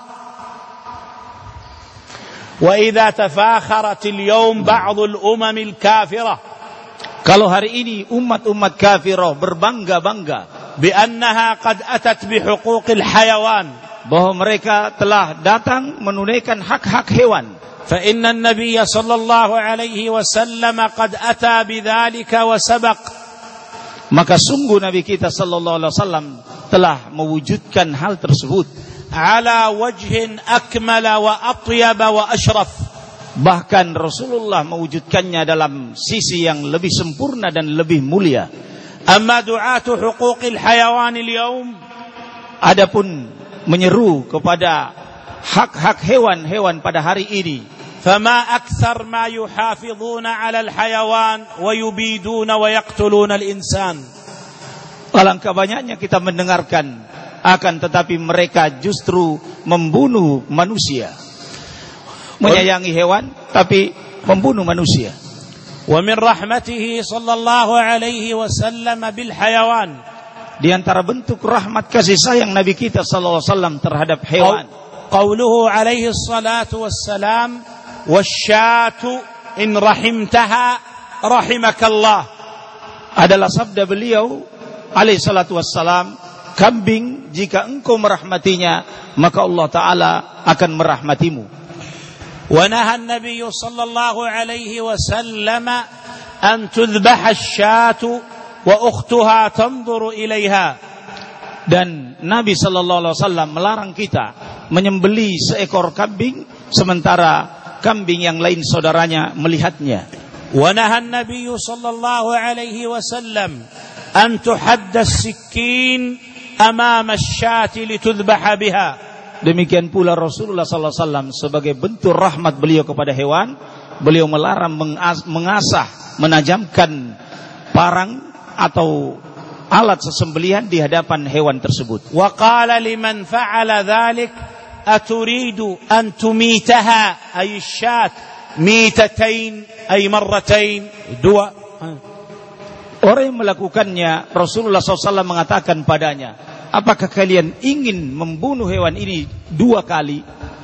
وإذا تفاخرت اليوم بعض الأمم الكافرة. Kalau hari ini umat-umat kafirah berbangga-bangga بأنها قد أتت بحقوق الحيوان, bahwa mereka telah datang menunaikan hak-hak hewan. فإن النبي صلى الله عليه وسلم قد أتى بذلك وسبق. Maka sungguh Nabi kita sallallahu alaihi wasallam telah mewujudkan hal tersebut ala wajhin akmala wa atyaba wa ashraf. Bahkan Rasulullah mewujudkannya dalam sisi yang lebih sempurna dan lebih mulia. Amma du'atu huquqil hayawan al-yawm, adapun menyeru kepada hak-hak hewan-hewan pada hari ini, فما أكثر ما يحافظون على الحيوان ويبيدون ويقتلون الإنسان. Alangkah banyaknya kita mendengarkan, akan tetapi mereka justru membunuh manusia. Menyayangi hewan tapi membunuh manusia. ومن رحمته صلى الله عليه وسلم بالحيوان. Di antara bentuk rahmat kasih sayang Nabi kita sallallahu alaihi wasallam terhadap hewan, qauluhu alaihi salatu wassalam wasyatu in rahimtaha rahimakallah, adalah sabda beliau alaihi salatu wassalam, kambing jika engkau merahmatinya maka Allah Ta'ala akan merahmatimu. Wa naha an-nabiy sallallahu alaihi wasallam an tudhbaha asy-syatu wa ukhtuha tanzuru ilaiha. Dan Nabi sallallahu alaihi wasallam melarang kita menyembelih seekor kambing sementara kambing yang lain saudaranya melihatnya. Wa naha an-nabiy sallallahu alaihi wasallam an tuhadda as-sikkin amama asy-syati litudhbaha biha. Demikian pula Rasulullah sallallahu alaihi wasallam sebagai bentuk rahmat beliau kepada hewan, beliau melarang mengasah, menajamkan parang atau alat sesembelihan di hadapan hewan tersebut. Wa qala liman fa'ala dhalik aturidu an tumitaha ay syat mitatain ay marratain, dua. Orang yang melakukannya, Rasulullah sallallahu alaihi wasallam mengatakan padanya, apakah kalian ingin membunuh hewan ini dua kali?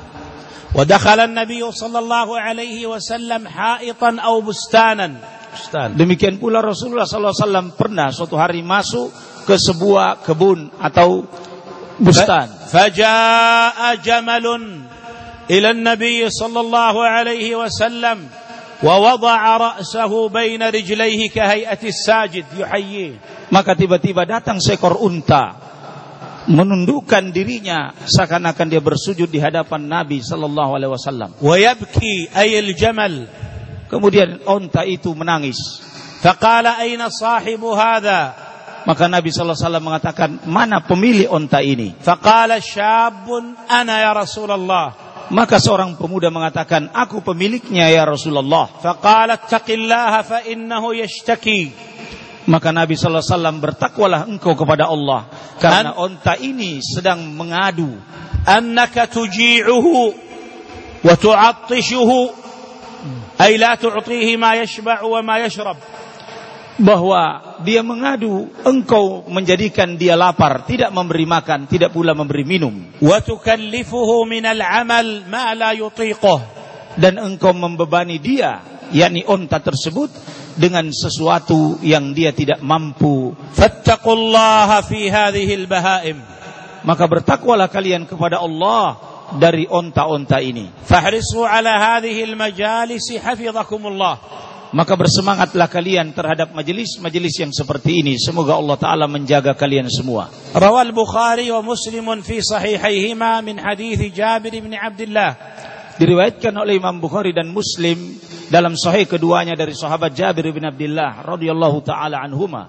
Wa dakhala an-nabiy sallallahu alaihi wasallam ha'itan aw bustanan. Demikian pula Rasulullah sallallahu alaihi wasallam pernah suatu hari masuk ke sebuah kebun atau bustan. Faja'a jamalun ila an-nabiy sallallahu alaihi wasallam wa wada'a ra'sahu baina rijlaihi ka hay'ati as-sajid yuhayyi. Maka tiba-tiba datang seekor unta, menundukkan dirinya seakan-akan dia bersujud di hadapan Nabi sallallahu alaihi wasallam. Wa yabki ay al-jamal. Kemudian unta itu menangis. Faqala aina sahibu hadha? Maka Nabi sallallahu alaihi wasallam mengatakan, mana pemilik unta ini? Faqala syabun ana ya Rasulullah. Maka seorang pemuda mengatakan, aku pemiliknya ya Rasulullah. Faqala taqillaha fa innahu yashtaki. Maka Nabi sallallahu alaihi wasallam, bertakwalah engkau kepada Allah, karena An- unta ini sedang mengadu. Annaka tuji'uhu wa tu'attishuhu ay la tu'tihi ma yashba'u wa ma yashrab. Bahwa dia mengadu, engkau menjadikan dia lapar, tidak memberi makan, tidak pula memberi minum. Wa tukallifuhu min al-amal ma la yutiquh. Dan engkau membebani dia, yakni unta tersebut, dengan sesuatu yang dia tidak mampu. Fattaqullaha fi hadhihi al-bahaim. Maka bertakwalah kalian kepada Allah dari unta-unta ini. Fahrisu ala hadhihi al-majalis hafizakumullah. Maka bersemangatlah kalian terhadap majelis-majelis yang seperti ini. Semoga Allah Ta'ala menjaga kalian semua. Rawal Bukhari wa Muslim fi sahihayhima min hadits Jabir bin Abdullah. Diriwayatkan oleh Imam Bukhari dan Muslim dalam sahih keduanya dari sahabat Jabir bin Abdullah radhiyallahu ta'ala anhuma.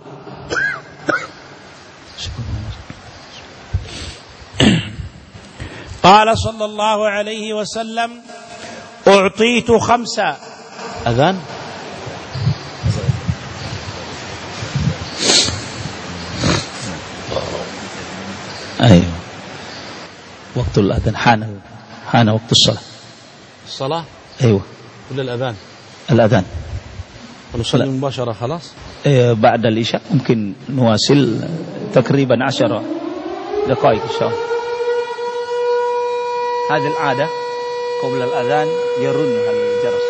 Qala sallallahu alaihi wasallam, u'titu khamsa. Adhan? أيوة وقت الأذان حان حان وقت الصلاة. الصلاة أيوة ولا الأذان؟ الأذان. ونصلي مباشرة خلاص؟ أيوة بعد العشاء ممكن نواصل تقريبا عشر دقائق إن شاء الله. هذه العادة قبل الأذان يرن الجرس.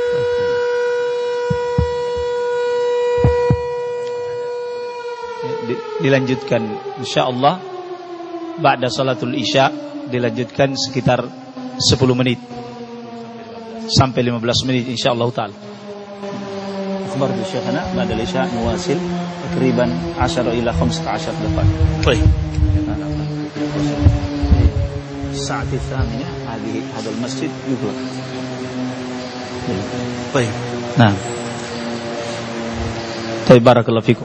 Dilanjutkan insyaallah ba'da salatul isya, dilanjutkan sekitar sepuluh menit sampai lima belas menit insyaallah taala. Akhbar bi syekhana ba'da al-isya nuwasil takriban عشرة ila خمسة عشر دقائق. طيب. الساعة الثامنة هذه هذا المسجد يغلق. طيب. نعم. طيب بارك الله فيكم.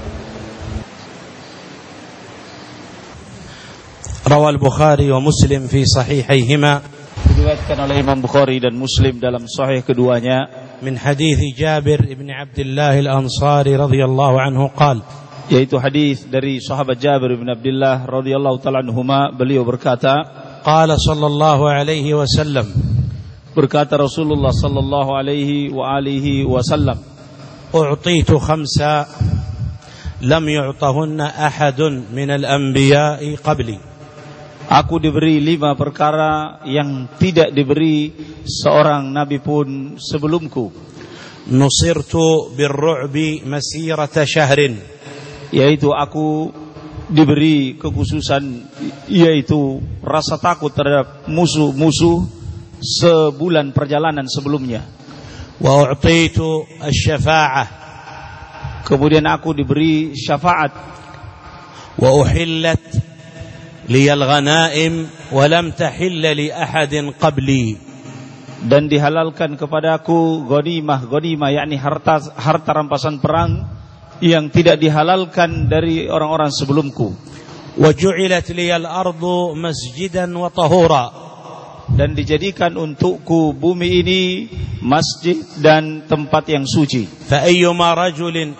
Rawal Bukhari wa Muslim fi sahihayhima. Diriwayatkan oleh Imam Bukhari dan Muslim dalam sahih keduanya min hadits Jabir ibn Abdullah al-Ansari radhiyallahu anhu qala, yaitu hadis dari sahabat Jabir bin Abdullah radhiyallahu ta'ala anhuma, beliau berkata, qala sallallahu alaihi wasallam, berkata Rasulullah sallallahu alaihi wa alihi wasallam, u'titu khamsa lam yu'tahunna ahadun min al-anbiya'i qabli. Aku diberi lima perkara yang tidak diberi seorang nabi pun sebelumku. Nusirtu birru'bi masirata syahrin, yaitu aku diberi kekhususan, yaitu rasa takut terhadap musuh-musuh sebulan perjalanan sebelumnya. Wa u'titu asy-syafa'ah, kemudian aku diberi syafaat. Wa uhillat liyal ghanaim wa lam tahilla li ahadin qabli, dan dihalalkan kepadaku ghanimah-ghanimah, yakni harta harta rampasan perang yang tidak dihalalkan dari orang-orang sebelumku. Wa ju'ilat liyal ardu masjidan wa tahura, dan dijadikan untukku bumi ini masjid dan tempat yang suci. Fa ayyuma rajulin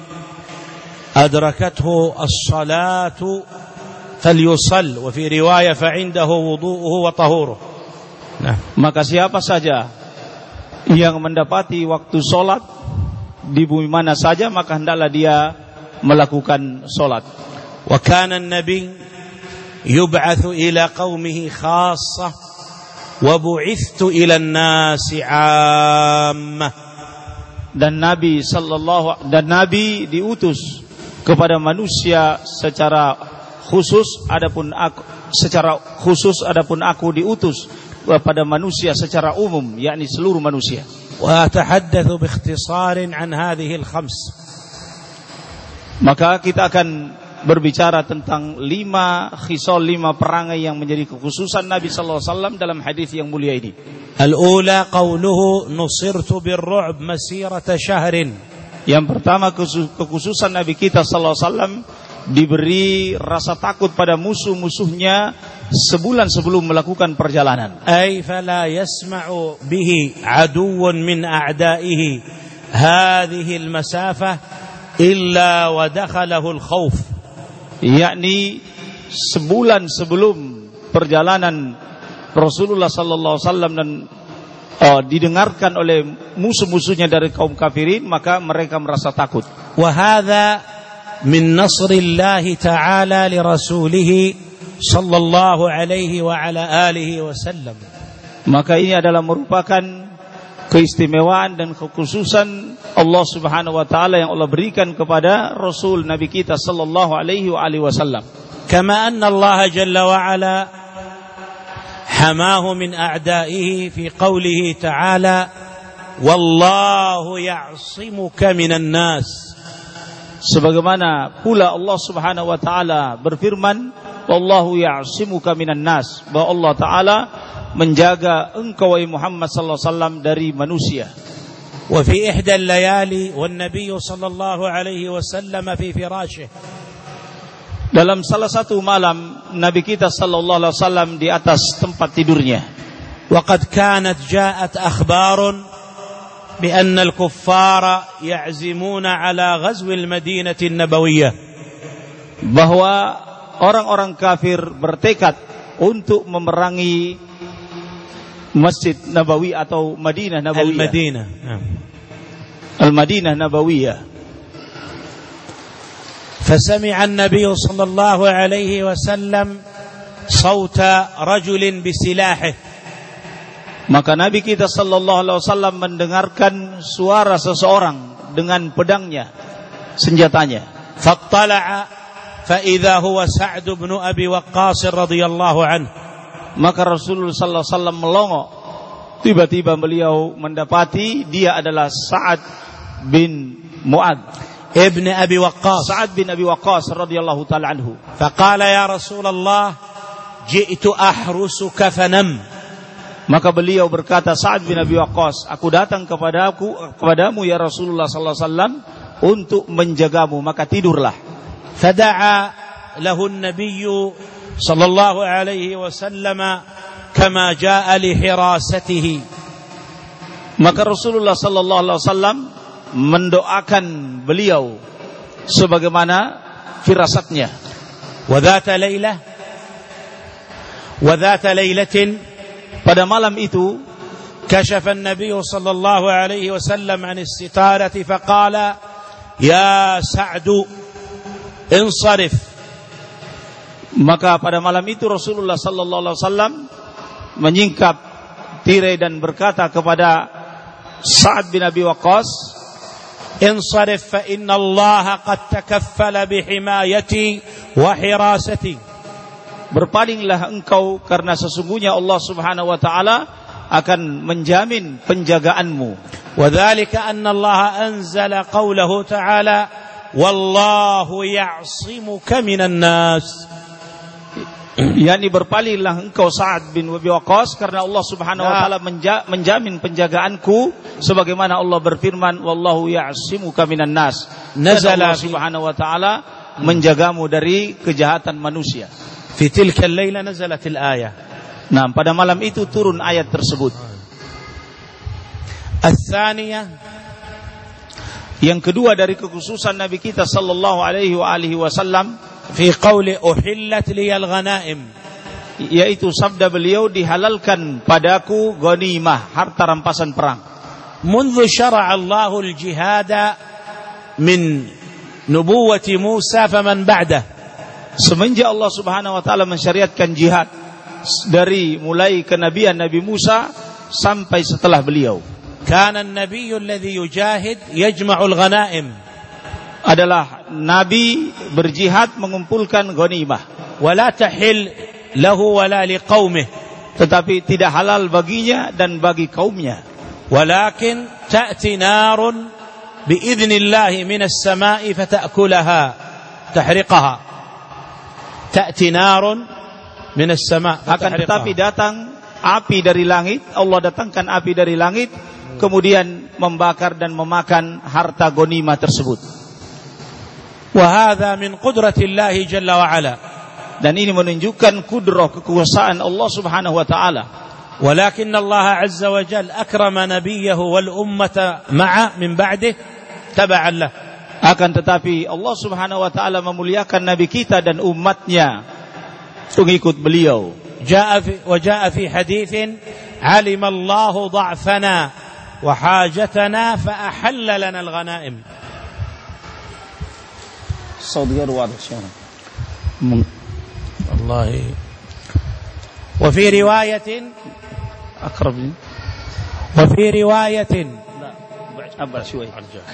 adrakathu as-salatu falyusall, wa fi riwayah fa indahu wudu'uhu wa tahuruh. Nah, maka siapa saja yang mendapati waktu solat di bumi mana saja, maka hendaklah dia melakukan solat. Wa kana an-nabi yub'atsu ila qaumihi khassah wa bu'ithtu ila an-nasi 'ammah. Dan Nabi sallallahu dan Nabi diutus kepada manusia secara khusus, adapun aku, secara khusus, adapun aku diutus pada manusia secara umum, yakni seluruh manusia. وأتحدث باختصار عن هذه الخمس. Maka kita akan berbicara tentang lima khisal, lima perangai yang menjadi kekhususan Nabi sallallahu alaihi wasallam dalam hadis yang mulia ini. الأولى قوله نصرت بالرعب مسيرة شهر. Yang pertama, kekhususan Nabi kita sallallahu alaihi wasallam diberi rasa takut pada musuh-musuhnya sebulan sebelum melakukan perjalanan. أي فلا يسمع به عدو من أعدائه هذه المسافة إلا ودخله الخوف. Yakni sebulan sebelum perjalanan Rasulullah sallallahu alaihi wasallam dan uh, didengarkan oleh musuh-musuhnya dari kaum kafirin, maka mereka merasa takut. وهذا من نصر الله تعالى لرسوله صلى الله عليه وعلى آله وسلم. Maka ini adalah merupakan keistimewaan dan kekhususan Allah Subhanahu wa taala yang Allah berikan kepada Rasul Nabi kita sallallahu alaihi wa alihi wasallam. كما أن الله جل وعلا حماه من أعدائه في قوله تعالى والله يعصمك من الناس. Sebagaimana pula Allah Subhanahu wa taala berfirman, wallahu ya'simuka minan nas, bahwa Allah taala menjaga engkau wahai Muhammad sallallahu alaihi wasallam dari manusia. وفي إحدى الليالي والنبي صلى الله عليه وسلم في فراشه. Dalam salah satu malam Nabi kita sallallahu alaihi wasallam di atas tempat tidurnya. وقد كانت جاءت أخبار بأن الكفار يعزمون على غزو المدينة النبوية. Bahwa orang-orang kafir bertekad untuk memerangi Masjid Nabawi atau Madinah Nabawiyah. Al-Madinah. Al-Madinah Nabawiyah. فسمع النبي صلى الله عليه وسلم صوت رجل بسلاحه. Maka Nabi kita sallallahu alaihi wasallam mendengarkan suara seseorang dengan pedangnya, senjatanya. فاطلع فإذا هو سعد بن أبي وقاص رضي الله عنه. Maka Rasulullah sallallahu alaihi wasallam melongo. Tiba-tiba beliau mendapati dia adalah Sa'ad bin Mu'ad ibn Abi Waqqas. Sa'ad bin Abi Waqqas radhiyallahu ta'ala anhu. فقال يا رسول الله جئت أحرسك فنم. Maka beliau berkata, Sa'ad bin Abi Waqqas, aku datang kepadaku kepadamu ya Rasulullah sallallahu alaihi wasallam untuk menjagamu, maka tidurlah. فدعا له النبي صلى الله عليه وسلم كما جاء لحراسته. Maka Rasulullah sallallahu alaihi wasallam mendoakan beliau sebagaimana firasatnya. وذات ليلة وذات ليلة pada malam itu كشف النبي صلى الله عليه وسلم عن الستارة فقال يا سعد انصرف. Maka pada malam itu Rasulullah sallallahu alaihi wasallam menyingkap tirai dan berkata kepada Sa'ad bin Abi Waqqas, انصرف فإن الله قد تكفل بحمايتي وحراستي. Berpalinglah engkau karena sesungguhnya Allah Subhanahu wa taala akan menjamin penjagaanmu. وذلك أن الله أنزل قوله تعالى والله يعصمك من الناس. Yani berpalinglah engkau Sa'ad bin Abi Waqqas karena Allah Subhanahu wa taala menja- menjamin penjagaanku, sebagaimana Allah berfirman wallahu ya'simuka minan nas. Allah Subhanahu wa taala menjagamu dari kejahatan manusia. في تلك الليلة نزلت الآية. Nah, pada malam itu turun ayat tersebut. الثانية, yang kedua dari kekhususan Nabi kita sallallahu alaihi wa alihi wasallam, في قول أحلت لي الغنائم, yaitu sabda beliau, dihalalkan padaku ghanimah, harta rampasan perang. منذ شرع الله الجهاد من نبوة موسى فمن بعده. Semenjak Allah Subhanahu wa taala mensyariatkan jihad dari mulai kenabian Nabi Musa sampai setelah beliau, كان النبي الذي يجاهد يجمع الغنائم. adalah nabi berjihad mengumpulkan ghanimah. ولا تحل lahu wa la liqaumih, tetapi tidak halal baginya dan bagi kaumnya. walakin ta'ti narun biidznillah minas sama'i fata'kulaha tahriqaha. Ta'ti narun minas sama' akan tetapi datang api dari langit, Allah datangkan api dari langit, kemudian membakar dan memakan harta ghanimah tersebut. Wa hadza min qudratillah jalla wa ala. Dan ini menunjukkan kudrah, kekuasaan Allah Subhanahu wa taala. Walakin Allah azza wa jalla akrama nabiyahu wal ummata ma'a min ba'dih taba'an lah. Akan tetapi Allah Subhanahu wa taala memuliakan nabi kita dan umatnya mengikut beliau. Jaa fi wa jaa fi haditsin 'alima Allah dha'fana wa hajatana fa ahalla lana al-ghanaim. Saudi Arabia syarah. Allah. Wa fi riwayatin أقرب وفي رواية لا أبر شوي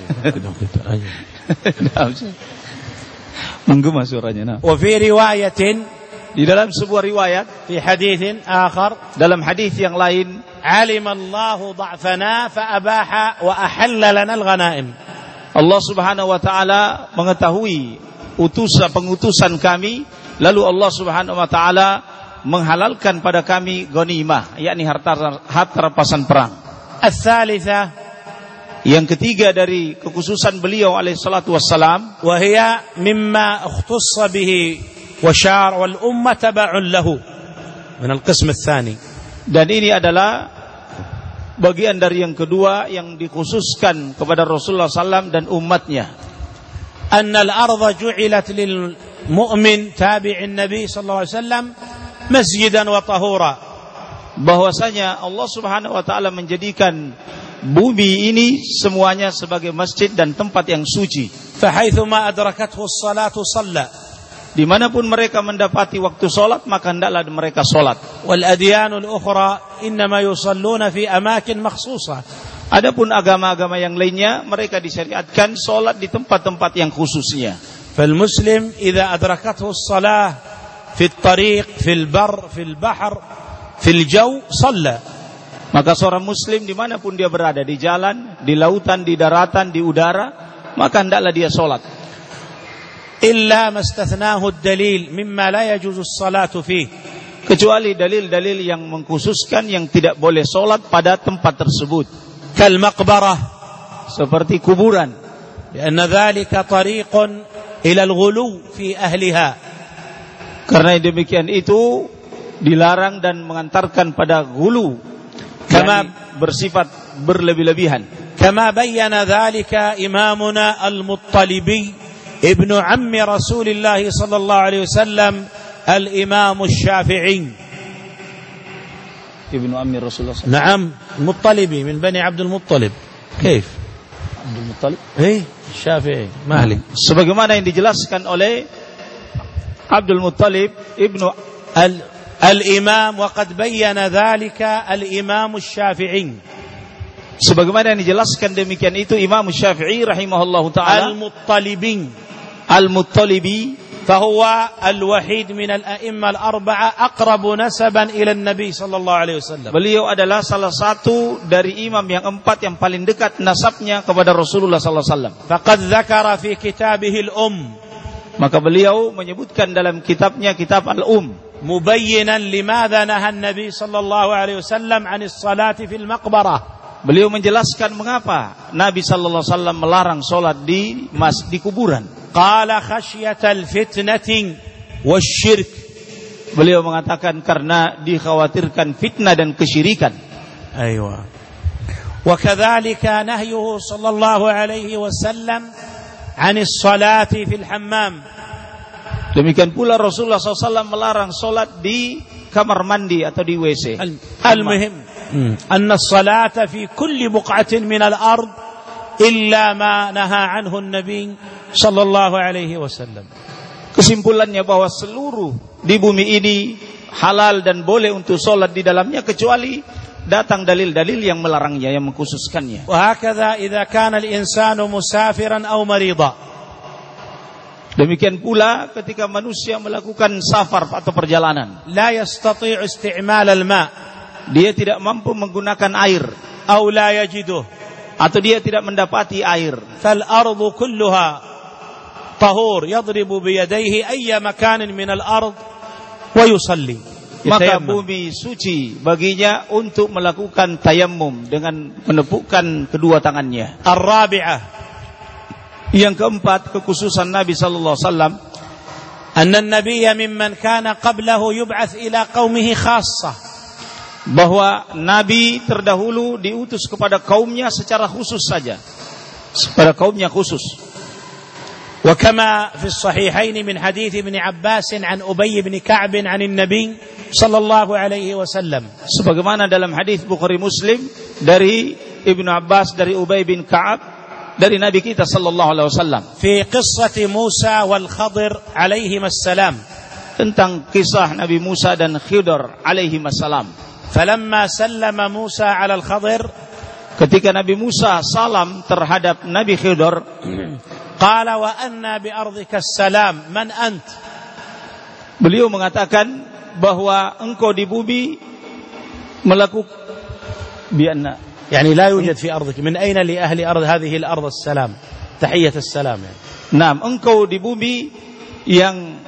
menggema suaranya. Nah. وفي رواية di dalam sebuah riwayat, في حديث آخر dalam hadis yang lain, علم الله ضعفنا فأباح وأحل لنا الغنائم. Allah Subhanahu wa taala mengetahui utusan pengutusan kami, lalu Allah Subhanahu wa taala menghalalkan pada kami ghanimah, yakni harta harta rampasan perang. Ats-tsalitsah, yang ketiga dari kekhususan beliau alaihi salatu wassalam, wa hiya mimma ikhtassa bihi wa syar wal ummah tab'un lahu min al-qism ats-tsani. Dan ini adalah bagian dari yang kedua yang dikhususkan kepada Rasulullah sallallahu alaihi wasallam dan umatnya. Anna al-ardha ju'ilat lil mu'min tabi'in nabi sallallahu alaihi wasallam masjidan wa tahura, bahwasanya Allah Subhanahu wa taala menjadikan bumi ini semuanya sebagai masjid dan tempat yang suci. Fa haitsuma adrakathu as-salatu shalla, dimanapun mereka mendapati waktu salat maka hendaklah mereka salat. Wal adyan al-ukhra inma yusalluna fi amakin makhsusah. Adapun agama-agama yang lainnya mereka disyariatkan salat di tempat-tempat yang khususnya. Fal muslim idza adrakathu as-salah في الطريق في البر في البحر في الجو صلى. Maka seorang muslim dimanapun dia berada, di jalan, di lautan, di daratan, di udara, maka hendaklah dia salat. Illa mastathnahu ad-dalil mimma la yajuzu as-salatu fihi, kecuali dalil-dalil yang mengkhususkan yang tidak boleh salat pada tempat tersebut. Kal maqbarah, seperti kuburan. Karena dzalika tariqun ila al-ghulu fi ahliha, karena demikian itu dilarang dan mengantarkan pada ghulu, kama bersifat berlebih-lebihan. Kama bayyana dzalika imamuna al-Muttalibi ibnu ammi Rasulillah sallallahu alaihi wasallam al-Imam Asy-Syafi'i. Ibnu ammi Rasulullah. Naam, Muttalibi min Bani Abdul Muttalib. Kif? Abdul Muttalib? Eh, Syafi'i. Mahli. Sebagaimana yang dijelaskan oleh Abdul Muttalib ibnu al al-Imam wa qad bayyana dzalika al-Imam Asy-Syafi'i. Sebagaimana yang dijelaskan demikian itu Imam Syafi'i rahimahullahu taala. Al-Muttalibi. Al-Muttalibi fahuwa al-wahid min al-a'imma al-arba'a aqrabu nasaban ila an-nabi sallallahu alaihi wasallam. Beliau adalah salah satu dari imam yang empat yang paling dekat nasabnya kepada Rasulullah sallallahu alaihi wasallam. Faqad dzakara fi kitabih al-Umm, maka beliau menyebutkan dalam kitabnya kitab Al-Um, mubayyinan limadza naha an-nabi sallallahu alaihi wasallam 'anis salati fil maqbarah. Beliau menjelaskan mengapa Nabi sallallahu alaihi wasallam melarang salat di mas di kuburan. Qala khasyatal fitnati wasyirk. Beliau mengatakan karena dikhawatirkan fitnah dan kesyirikan. Aywa. Wa kadzalika nahyuhu sallallahu alaihi wasallam 'anis salati fil hammam. Demikian pula Rasulullah sallallahu alaihi wasallam melarang salat di kamar mandi atau di W C. Al-muhim anna as-salata fi kulli buq'atin min al-ard illa ma naha 'anhu an-nabi sallallahu alaihi wasallam. Kesimpulannya bahwa seluruh di bumi ini halal dan boleh untuk salat di dalamnya kecuali datang dalil-dalil yang melarangnya, yang mengkhususkannya. Wa hakadha idza kana al-insanu musafiran aw marida. Demikian pula ketika manusia melakukan safar atau perjalanan, لا يستطيع استعمال الماء, dia tidak mampu menggunakan air, أو لا يجده, atau dia tidak mendapati air. فالأرض كلها طهور يضرب بيديه أي مكان من الأرض ويصلي. Maka bumi suci baginya untuk melakukan tayammum dengan menepukkan kedua tangannya. الرابعة, yang keempat, kekhususan Nabi sallallahu alaihi wasallam, أن النبي ممن كان قبله يبعث إلى قومه خاصة, bahwa Nabi terdahulu diutus kepada kaumnya secara khusus saja, kepada kaumnya khusus. وكما في الصحيحين من حديث ابن عباس عن أبي بن كعب عن النبي صلى الله عليه وسلم, sebagaimana dalam hadis Bukhari Muslim dari Ibnu Abbas dari Ubay bin Ka'ab dari Nabi kita sallallahu alaihi wasallam, في قصة موسى والخضر عليهما السلام, tentang kisah Nabi Musa dan Khidir alaihi wassalam. فلما سلم موسى على الخضر, ketika Nabi Musa salam terhadap Nabi Khidir, قال وأنا بأرضك السلام من أنت, beliau mengatakan bahwa engkau di bumi melakukan bianna, يعني لا يوجد في أرضك, من أين لأهل أرض هذه الأرض السلام, تحية السلام يعني. Nah, engkau di bumi yang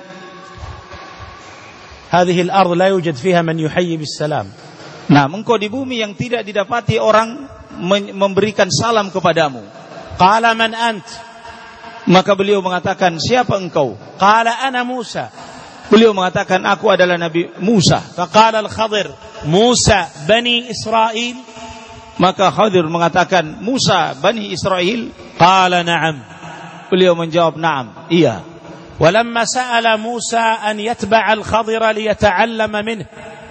هذه الأرض لا يوجد فيها من يحيي بالسلام. Nah, engkau di bumi yang tidak didapati orang memberikan salam kepadamu. قال من أنت, maka beliau mengatakan, siapa engkau? قال أنا موسى, beliau mengatakan, aku adalah Nabi Musa. فقال الخضر موسى بني إسرائيل, maka Khidir mengatakan, Musa Bani Israel? قال نعم, beliau menjawab, na'am, iya. ولما سأل موسى أن يتبع الخضر ليتعلم منه,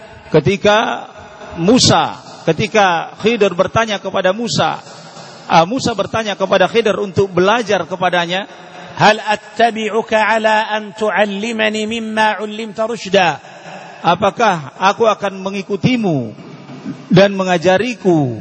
ketika Musa, ketika Khidir bertanya kepada Musa, ah, Musa bertanya kepada Khidir untuk belajar kepadanya, هل أتبعك على أن تعلمني مما علمت رشدا, apakah aku akan mengikutimu dan mengajariku,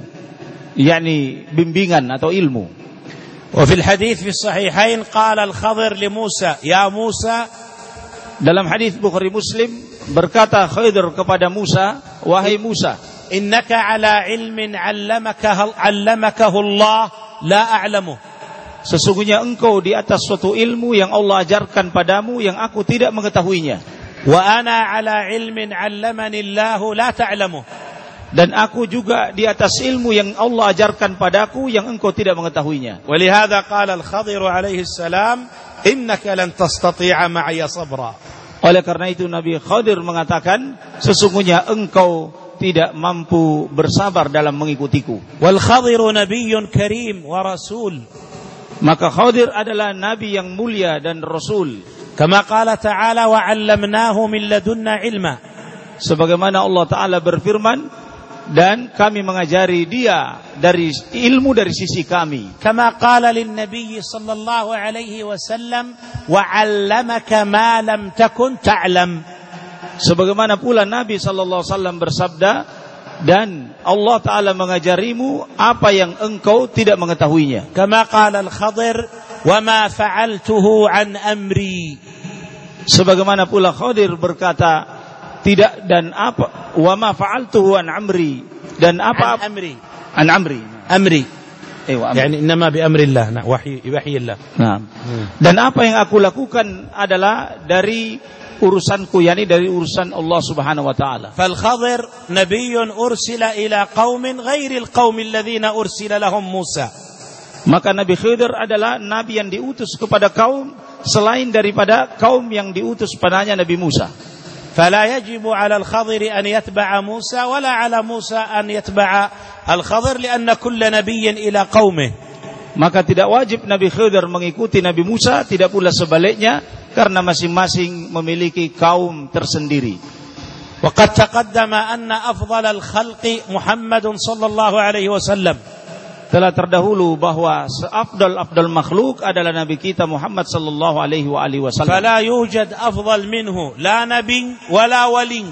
yakni bimbingan atau ilmu. وفي الحديث في الصحيحين قال الخضر لموسى يا موسى, dalam hadis Bukhari Muslim berkata Khidir kepada Musa, wahai Musa, إنك على علم علمكه علمكه الله لا أعلمه, sesungguhnya engkau di atas suatu ilmu yang Allah ajarkan padamu yang aku tidak mengetahuinya. وأنا على علم علمني الله لا تعلمه, dan aku juga di atas ilmu yang Allah ajarkan padaku yang engkau tidak mengetahuinya. ولهذا قال الخضر عليه السلام إنك لن تستطيع معي صبرا, oleh karena itu Nabi Khidir mengatakan, sesungguhnya engkau tidak mampu bersabar dalam mengikutiku. والخضر نبي كريم ورسول, maka Khidir adalah nabi yang mulia dan rasul. كما قال تعالى وعلمناه من لدنا علما, sebagaimana Allah Ta'ala berfirman, dan kami mengajari dia dari ilmu dari sisi kami. كما قال للنبي صلى الله عليه وسلم وعلمك ما لم تكن تعلم, sebagaimana pula Nabi sallallahu alaihi wasallam bersabda, dan Allah Ta'ala mengajarimu apa yang engkau tidak mengetahuinya. كما قال الخضر وما فعلته عن أمري, sebagaimana pula Khidir berkata, tidak dan apa, wa ma fa'altuhu an amri, dan apa عن أمري an amri أمري Ewa, يعني إنما بأمر الله, nah, وحي وحي الله. nah. hmm. Dan apa yang aku lakukan adalah dari urusanku, yakni dari urusan Allah Subhanahu wa taala. فالخضر نبي أرسل إلى قوم غير القوم الذين أرسل لهم موسى, maka Nabi Khidir adalah nabi yang diutus kepada kaum selain daripada kaum yang diutus padanya Nabi Musa. فلا يجب على الخضر أن يتبع موسى ولا على موسى أن يتبع الخضر لأن كل نبي إلى قومه, maka tidak wajib Nabi Khidir mengikuti Nabi Musa, tidak pula sebaliknya, karena masing-masing memiliki kaum tersendiri. وقد تقدم أن أفضل الخلق محمد صلى الله عليه وسلم, telah terdahulu bahwa seafdal-afdal makhluk adalah Nabi kita Muhammad sallallahu alaihi wa alihi wasallam. فلا يوجد أفضل منه لا نبي ولا ولي,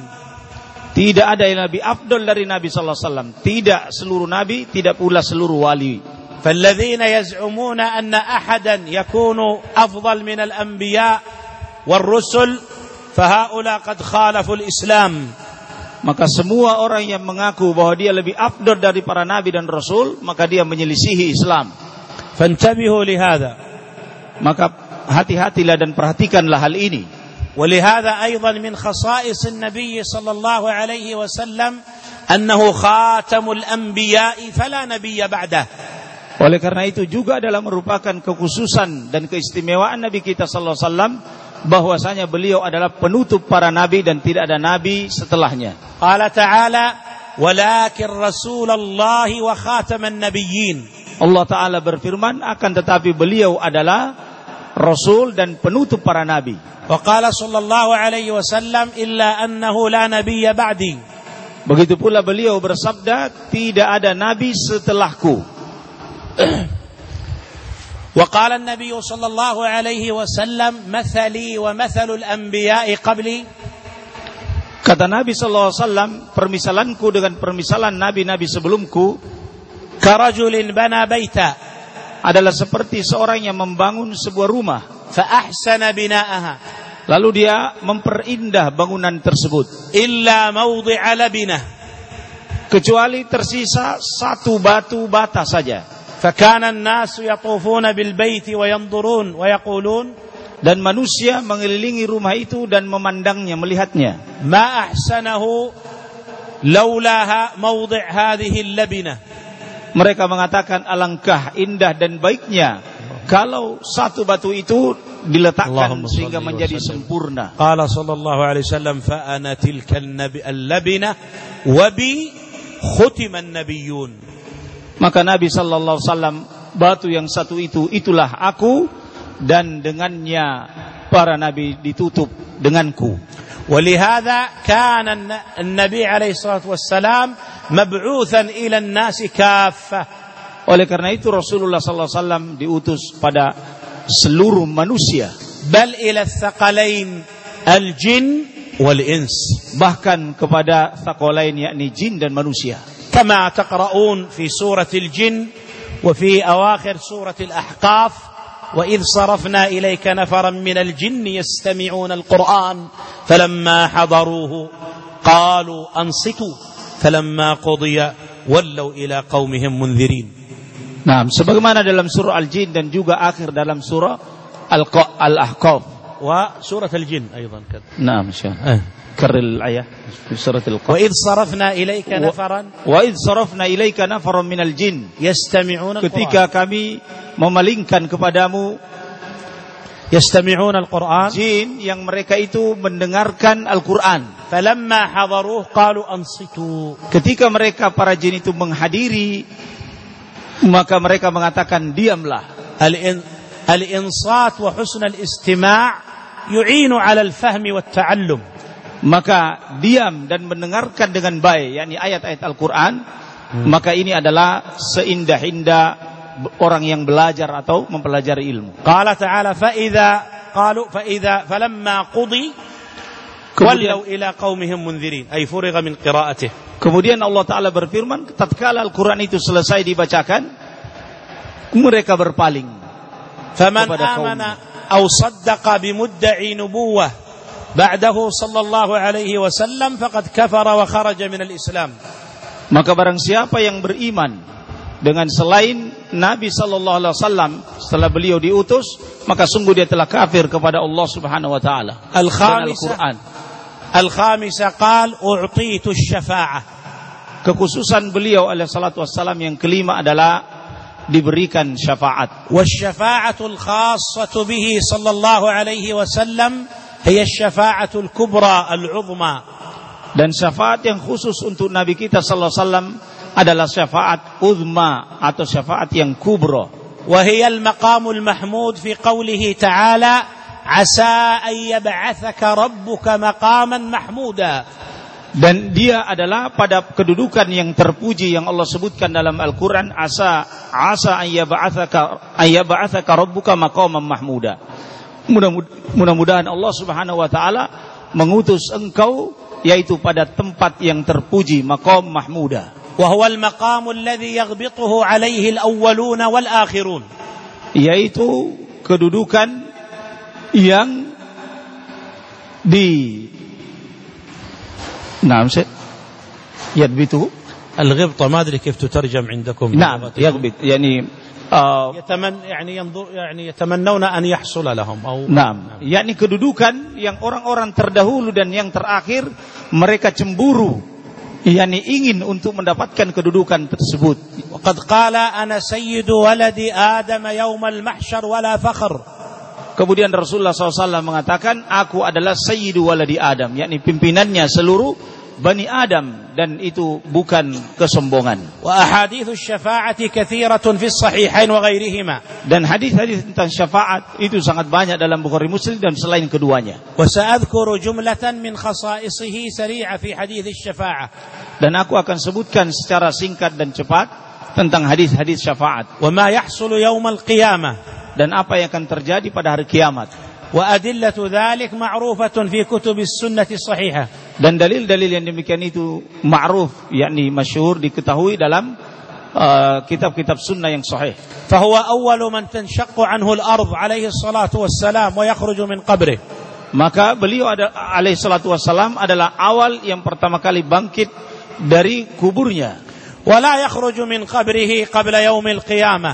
tidak ada yang lebih afdal dari Nabi sallallahu alaihi wasallam, tidak seluruh nabi, tidak pula seluruh wali. فالذين يزعمون أن أحدا يكون أفضل من الأنبياء والرسل فهؤلاء قد خالفوا الإسلام. Maka semua orang yang mengaku bahwa dia lebih afdal dari para nabi dan rasul, maka dia menyelisihi Islam. فانتبهوا لهذا. Maka hati-hatilah dan perhatikanlah hal ini. ولهذا أيضا من خصائص النبي صلى الله عليه وسلم أنه خاتم الأنبياء فلا نبي بعده. Oleh karena itu juga adalah merupakan kekhususan dan keistimewaan Nabi kita sallallahu alaihi wasallam bahwasanya beliau adalah penutup para nabi dan tidak ada nabi setelahnya. Qala ta'ala walakin rasulullah wa khataman nabiyyin. Allah Ta'ala berfirman akan tetapi beliau adalah rasul dan penutup para nabi. Wa qala sallallahu alaihi wasallam illa annahu la nabiyya ba'di. Begitu pula beliau bersabda tidak ada nabi setelahku. وقال النبي صلى الله عليه وسلم مثلي ومثل الأنبياء قبلي. Kata Nabi sallallahu alaihi wasallam, permisalanku dengan permisalan nabi-nabi sebelumku كرجل بنى بيتا, adalah seperti seorang yang membangun sebuah rumah, فأحسن بناءها, lalu dia memperindah bangunan tersebut, إلا موضع لبنة, kecuali tersisa satu batu bata saja. فكان الناس يطوفون بالبيت وينظرون ويقولون, dan manusia mengelilingi rumah itu dan memandangnya, melihatnya. ما أحسنه لولاها موضع هذه اللبنة. Mereka mengatakan alangkah indah dan baiknya kalau satu batu itu diletakkan sehingga menjadi sempurna. قال صلى الله عليه وسلم فأنا تلك اللبنة وبي ختم النبيون. Maka Nabi sallallahu alaihi wasallam, batu yang satu itu itulah aku dan dengannya para nabi ditutup denganku. ولهذا كان النبي عليه الصلاة والسلام مبعوثا إلى الناس كافة. Oleh karena itu Rasulullah sallallahu alaihi wasallam diutus pada seluruh manusia. بل إلى الثقلين الجن والإنس. Bahkan kepada thaqalain yakni jin dan manusia. كما تقرؤون في سورة الجن وفي أواخر سورة الأحقاف وإذ صرفنا إليك نفرا من الجن يستمعون القرآن فلما حضروه قالوا أنصتوا فلما قضي ولوا إلى قومهم منذرين. Nah, sebagaimana dalam surah Al-Jin dan juga akhir dalam surah Al-Ahqaf وسورة الجن أيضا كذا. نعم شاء كرر الآية في سورة القاف. وإذ صرفنا إليك نفرا وإذ صرفنا إليك نفرا من الجن يستمعون القرآن. Ketika kami memalingkan kepadamu يستمعون القرآن, jin yang mereka itu mendengarkan Al-Quran. فلما حضروه قالوا أنصتوا. Ketika mereka para jin itu menghadiri, maka mereka mengatakan diamlah. الإنصات وحسن الاستماع يعين على الفهم والتعلم. Maka diam dan mendengarkan dengan baik, yakni ayat-ayat Al-Quran, hmm. maka ini adalah seindah-indah orang yang belajar atau mempelajari ilmu. Qala ta'ala فإذا قالوا فإذا فلما قضي ولوا إلى قومهم منذرين أي فرغ من قراءته. Kemudian Allah Ta'ala berfirman, tatkala Al-Quran itu selesai dibacakan, mereka berpaling. فمن آمن أو صدق بمدعي نبوة بعده صلى الله عليه وسلم فقد كفر وخرج من الإسلام. Maka barang siapa yang beriman dengan selain Nabi sallallahu alaihi wasallam setelah beliau diutus, maka sungguh dia telah kafir kepada Allah Subhanahu wa taala. Al-Khamisah Al-Khamisah qal u'titu asy-syafa'ah. Kekhususan beliau alaihi salatu wassalam yang kelima adalah diberikan syafaat. Wasyafa'atul khassatu bihi sallallahu alaihi wasallam hiya asy-syafa'atul kubra al-'uzma. Dan syafaat yang khusus untuk Nabi kita sallallahu alaihi wasallam adalah syafaat uzma atau syafaat yang kubra. Wa hiya al-maqamul mahmud fi qoulihi ta'ala asa an yab'atsaka rabbuka maqaman mahmuda. Dan dia adalah pada kedudukan yang terpuji yang Allah sebutkan dalam Al-Quran, asa asa ayyaba'atsaka ayyaba'atsaka rabbuka maqaman mahmuda. Mudah-mudahan Allah Subhanahu wa taala mengutus engkau yaitu pada tempat yang terpuji, maqam mahmuda. وهو المقام الذي يغبطه عليه الأولون والآخرون. Yaitu kedudukan yang di نعم يغبطه الغبطة ما أدري كيف تترجم عندكم. نعم يغبط يعني Uh, Yataman, yani yanzur, yani yatamannawna an yahsula lahum. Naam, yakni kedudukan yang orang-orang terdahulu dan yang terakhir mereka cemburu, yakni ingin untuk mendapatkan kedudukan tersebut. Qad qala ana sayyidu waladi Adam yaum al-mahsyar wala fakhr. Kemudian Rasulullah shallallahu alaihi wasallam mengatakan, aku adalah sayyidu waladi Adam, yakni pimpinannya seluruh Bani Adam, dan itu bukan kesombongan. Wa ahaditsus syafa'ati katsiratun fis sahihain wa ghairihima. Dan hadis-hadis tentang syafaat itu sangat banyak dalam Bukhari Muslim dan selain keduanya. Wa sa'adhkuru jumlatan min khasa'isihi sari'a fi hadits syafa'ah. Dan aku akan sebutkan secara singkat dan cepat tentang hadis-hadis syafaat. Wa ma yahsulu yaumal qiyamah. Dan apa yang akan terjadi pada hari kiamat. Wa adillatu dzalik ma'rufatun fi kutubis sunnati sahihah. Dan dalil-dalil yang demikian itu ma'ruf, yakni masyhur, diketahui dalam uh, kitab-kitab sunnah yang sahih. Fahuwa awwalu man tanshaqqu anhu al-ardh alaihi salatu wassalam wa yakhruju min qabrih. Maka beliau ada, alaihi salatu wassalam adalah awal yang pertama kali bangkit dari kuburnya. Wa la yakhruju min qabrihi qabla yaumil qiyamah.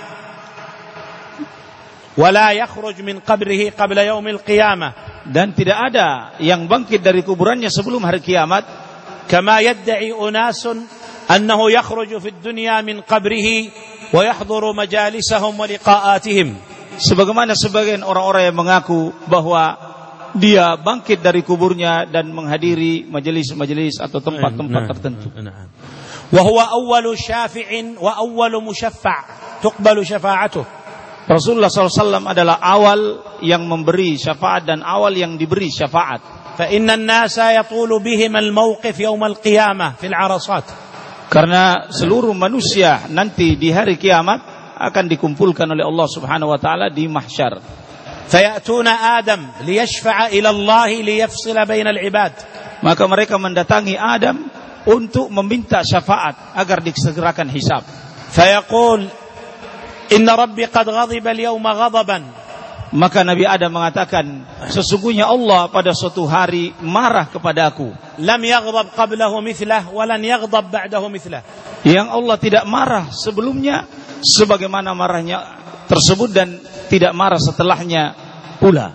Wa la yakhruj min qabrihi qabla yaumil qiyamah. Dan tidak ada yang bangkit dari kuburannya sebelum hari kiamat. Kama yadda'i unasun annahu yakhruju fid dunya min qabrihi wa yahduru majalisahum wa liqa'atihim. Sebagaimana sebagian orang-orang yang mengaku bahwa dia bangkit dari kuburnya dan menghadiri majelis-majelis atau tempat-tempat tertentu. Wa huwa awwalu syafi'in wa awwalu musyaffa' tuqbalu syafa'atuh. Rasulullah shallallahu alaihi wasallam adalah awal yang memberi syafaat dan awal yang diberi syafaat. Fa innan nasa yatulu bihim al-mawqif yawm al-qiyamah fil 'arasat. Karena seluruh manusia nanti di hari kiamat akan dikumpulkan oleh Allah Subhanahu wa taala di mahsyar. Fayatuna Adam liyashfa'a ila Allah liyafsila bainal ibad. Maka mereka mendatangi Adam untuk meminta syafaat agar disegerakan hisab. Fayaqul Inna Rabbi qad ghadiba al-yawma ghadaban. Maka Nabi Adam mengatakan, sesungguhnya Allah pada suatu hari marah kepadaku. Lam yaghdab qablahu mithlah wa lan yaghdab ba'dahu mithlah. Yang Allah tidak marah sebelumnya sebagaimana marahnya tersebut dan tidak marah setelahnya pula.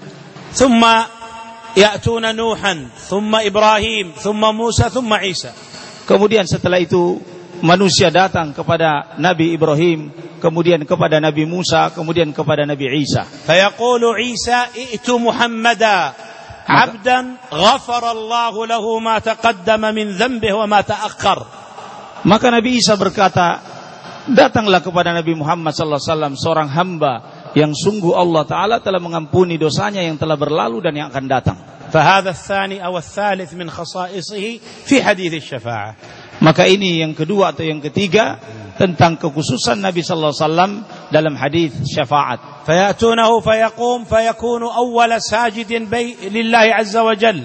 Thumma ya'tuna Nuhan, thumma Ibrahim, thumma Musa, thumma Isa. Kemudian setelah itu manusia datang kepada Nabi Ibrahim, kemudian kepada Nabi Musa, kemudian kepada Nabi Isa. Fayaqulu Isa i'tu Muhammada 'abdan ghafara Allah lahu ma taqaddama min dhanbihi wa ma ta'akhkhar. Maka Nabi Isa berkata, datanglah kepada Nabi Muhammad sallallahu alaihi wasallam seorang hamba yang sungguh Allah taala telah mengampuni dosanya yang telah berlalu dan yang akan datang. Fahadha ats-tsani aw ats-tsalits min khasa'isihi fi hadits asy-syafa'ah. Maka ini yang kedua atau yang ketiga tentang kekhususan Nabi sallallahu alaihi wasallam dalam hadis syafaat. Fayatunahu fayaqum fayakunu awwala sajidin lillahi azza wa jalla.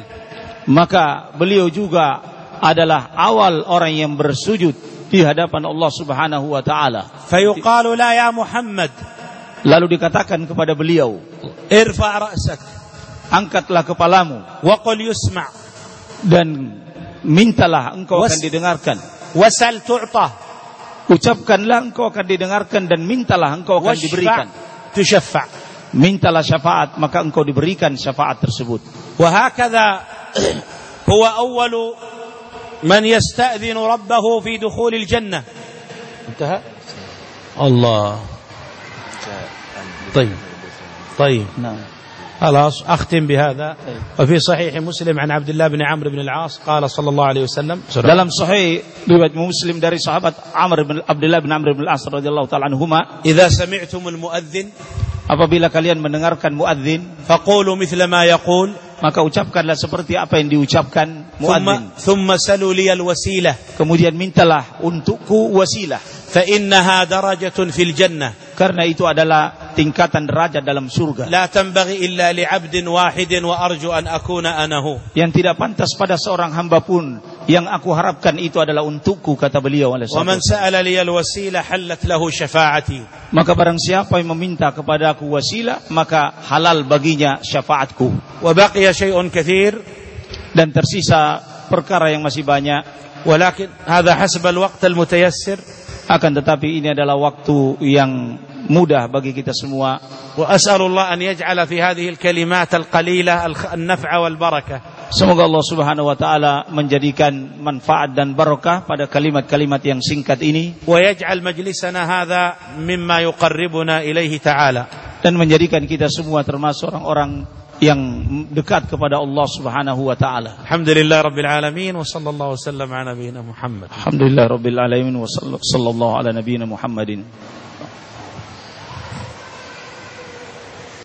Maka beliau juga adalah awal orang yang bersujud di hadapan Allah Subhanahu wa taala. Fayuqalu la ya Muhammad. Lalu dikatakan kepada beliau, irfa' ra'sak. Angkatlah kepalamu. Wa qul yusma'. Dan mintalah engkau akan didengarkan. Wasal tu'ta. Ucapkanlah engkau akan didengarkan dan mintalah engkau akan diberikan. Tusyaffa'. Mintalah syafaat maka engkau diberikan syafaat tersebut. Wa hakadha huwa awwalu man yasta'dhinu rabbahu fi dukhulil jannah. Intaha? Allah. طيب. طيب. نعم. خلاص أختم بهذا. وفي صحيح مسلم عن عبد الله بن عمرو بن العاص قال صلى الله عليه وسلم. Dalam sahih riwayat Muslim dari sahabat Amr bin Abdullah bin Amr bin Al-As radhiyallahu taala anhuma, "Idza sami'tumul muadzin", apabila kalian mendengarkan muadzin, faqulu mithla ma yaqul, maka ucapkanlah seperti apa yang diucapkan muadzin. Thumma salu liyal wasilah, kemudian mintalah untukku wasilah. Fa innaha darajatun fil jannah, karena itu adalah tingkatan derajat dalam surga. La tanbaghi illa li 'abdin wahidin wa arju an akuna anahu, yang tidak pantas pada seorang hamba pun yang aku harapkan itu adalah untukku, kata beliau alaihi salatu ومن سأل لي الوسيلة حلت له شفاعتي. Maka barang siapa yang meminta kepada aku wasilah, maka halal baginya syafaatku. وبقي شيء كثير. Dan tersisa perkara yang masih banyak. ولكن هذا حسب الوقت المتيسر. Akan tetapi ini adalah waktu yang mudah bagi kita semua. وأسأل الله أن يجعل في هذه الكلمات القليلة النفع والبركة. Semoga Allah Subhanahu wa taala menjadikan manfaat dan barakah pada kalimat-kalimat yang singkat ini. ويجعل مجلسنا هذا مما يقربنا إليه تعالى. Dan menjadikan kita semua termasuk orang-orang yang dekat kepada Allah Subhanahu wa taala. Alhamdulillah rabbil alamin wa sallallahu wasallam ala nabiyyina Muhammad. Alhamdulillah rabbil alamin wa sallallahu ala nabiyyina Muhammadin.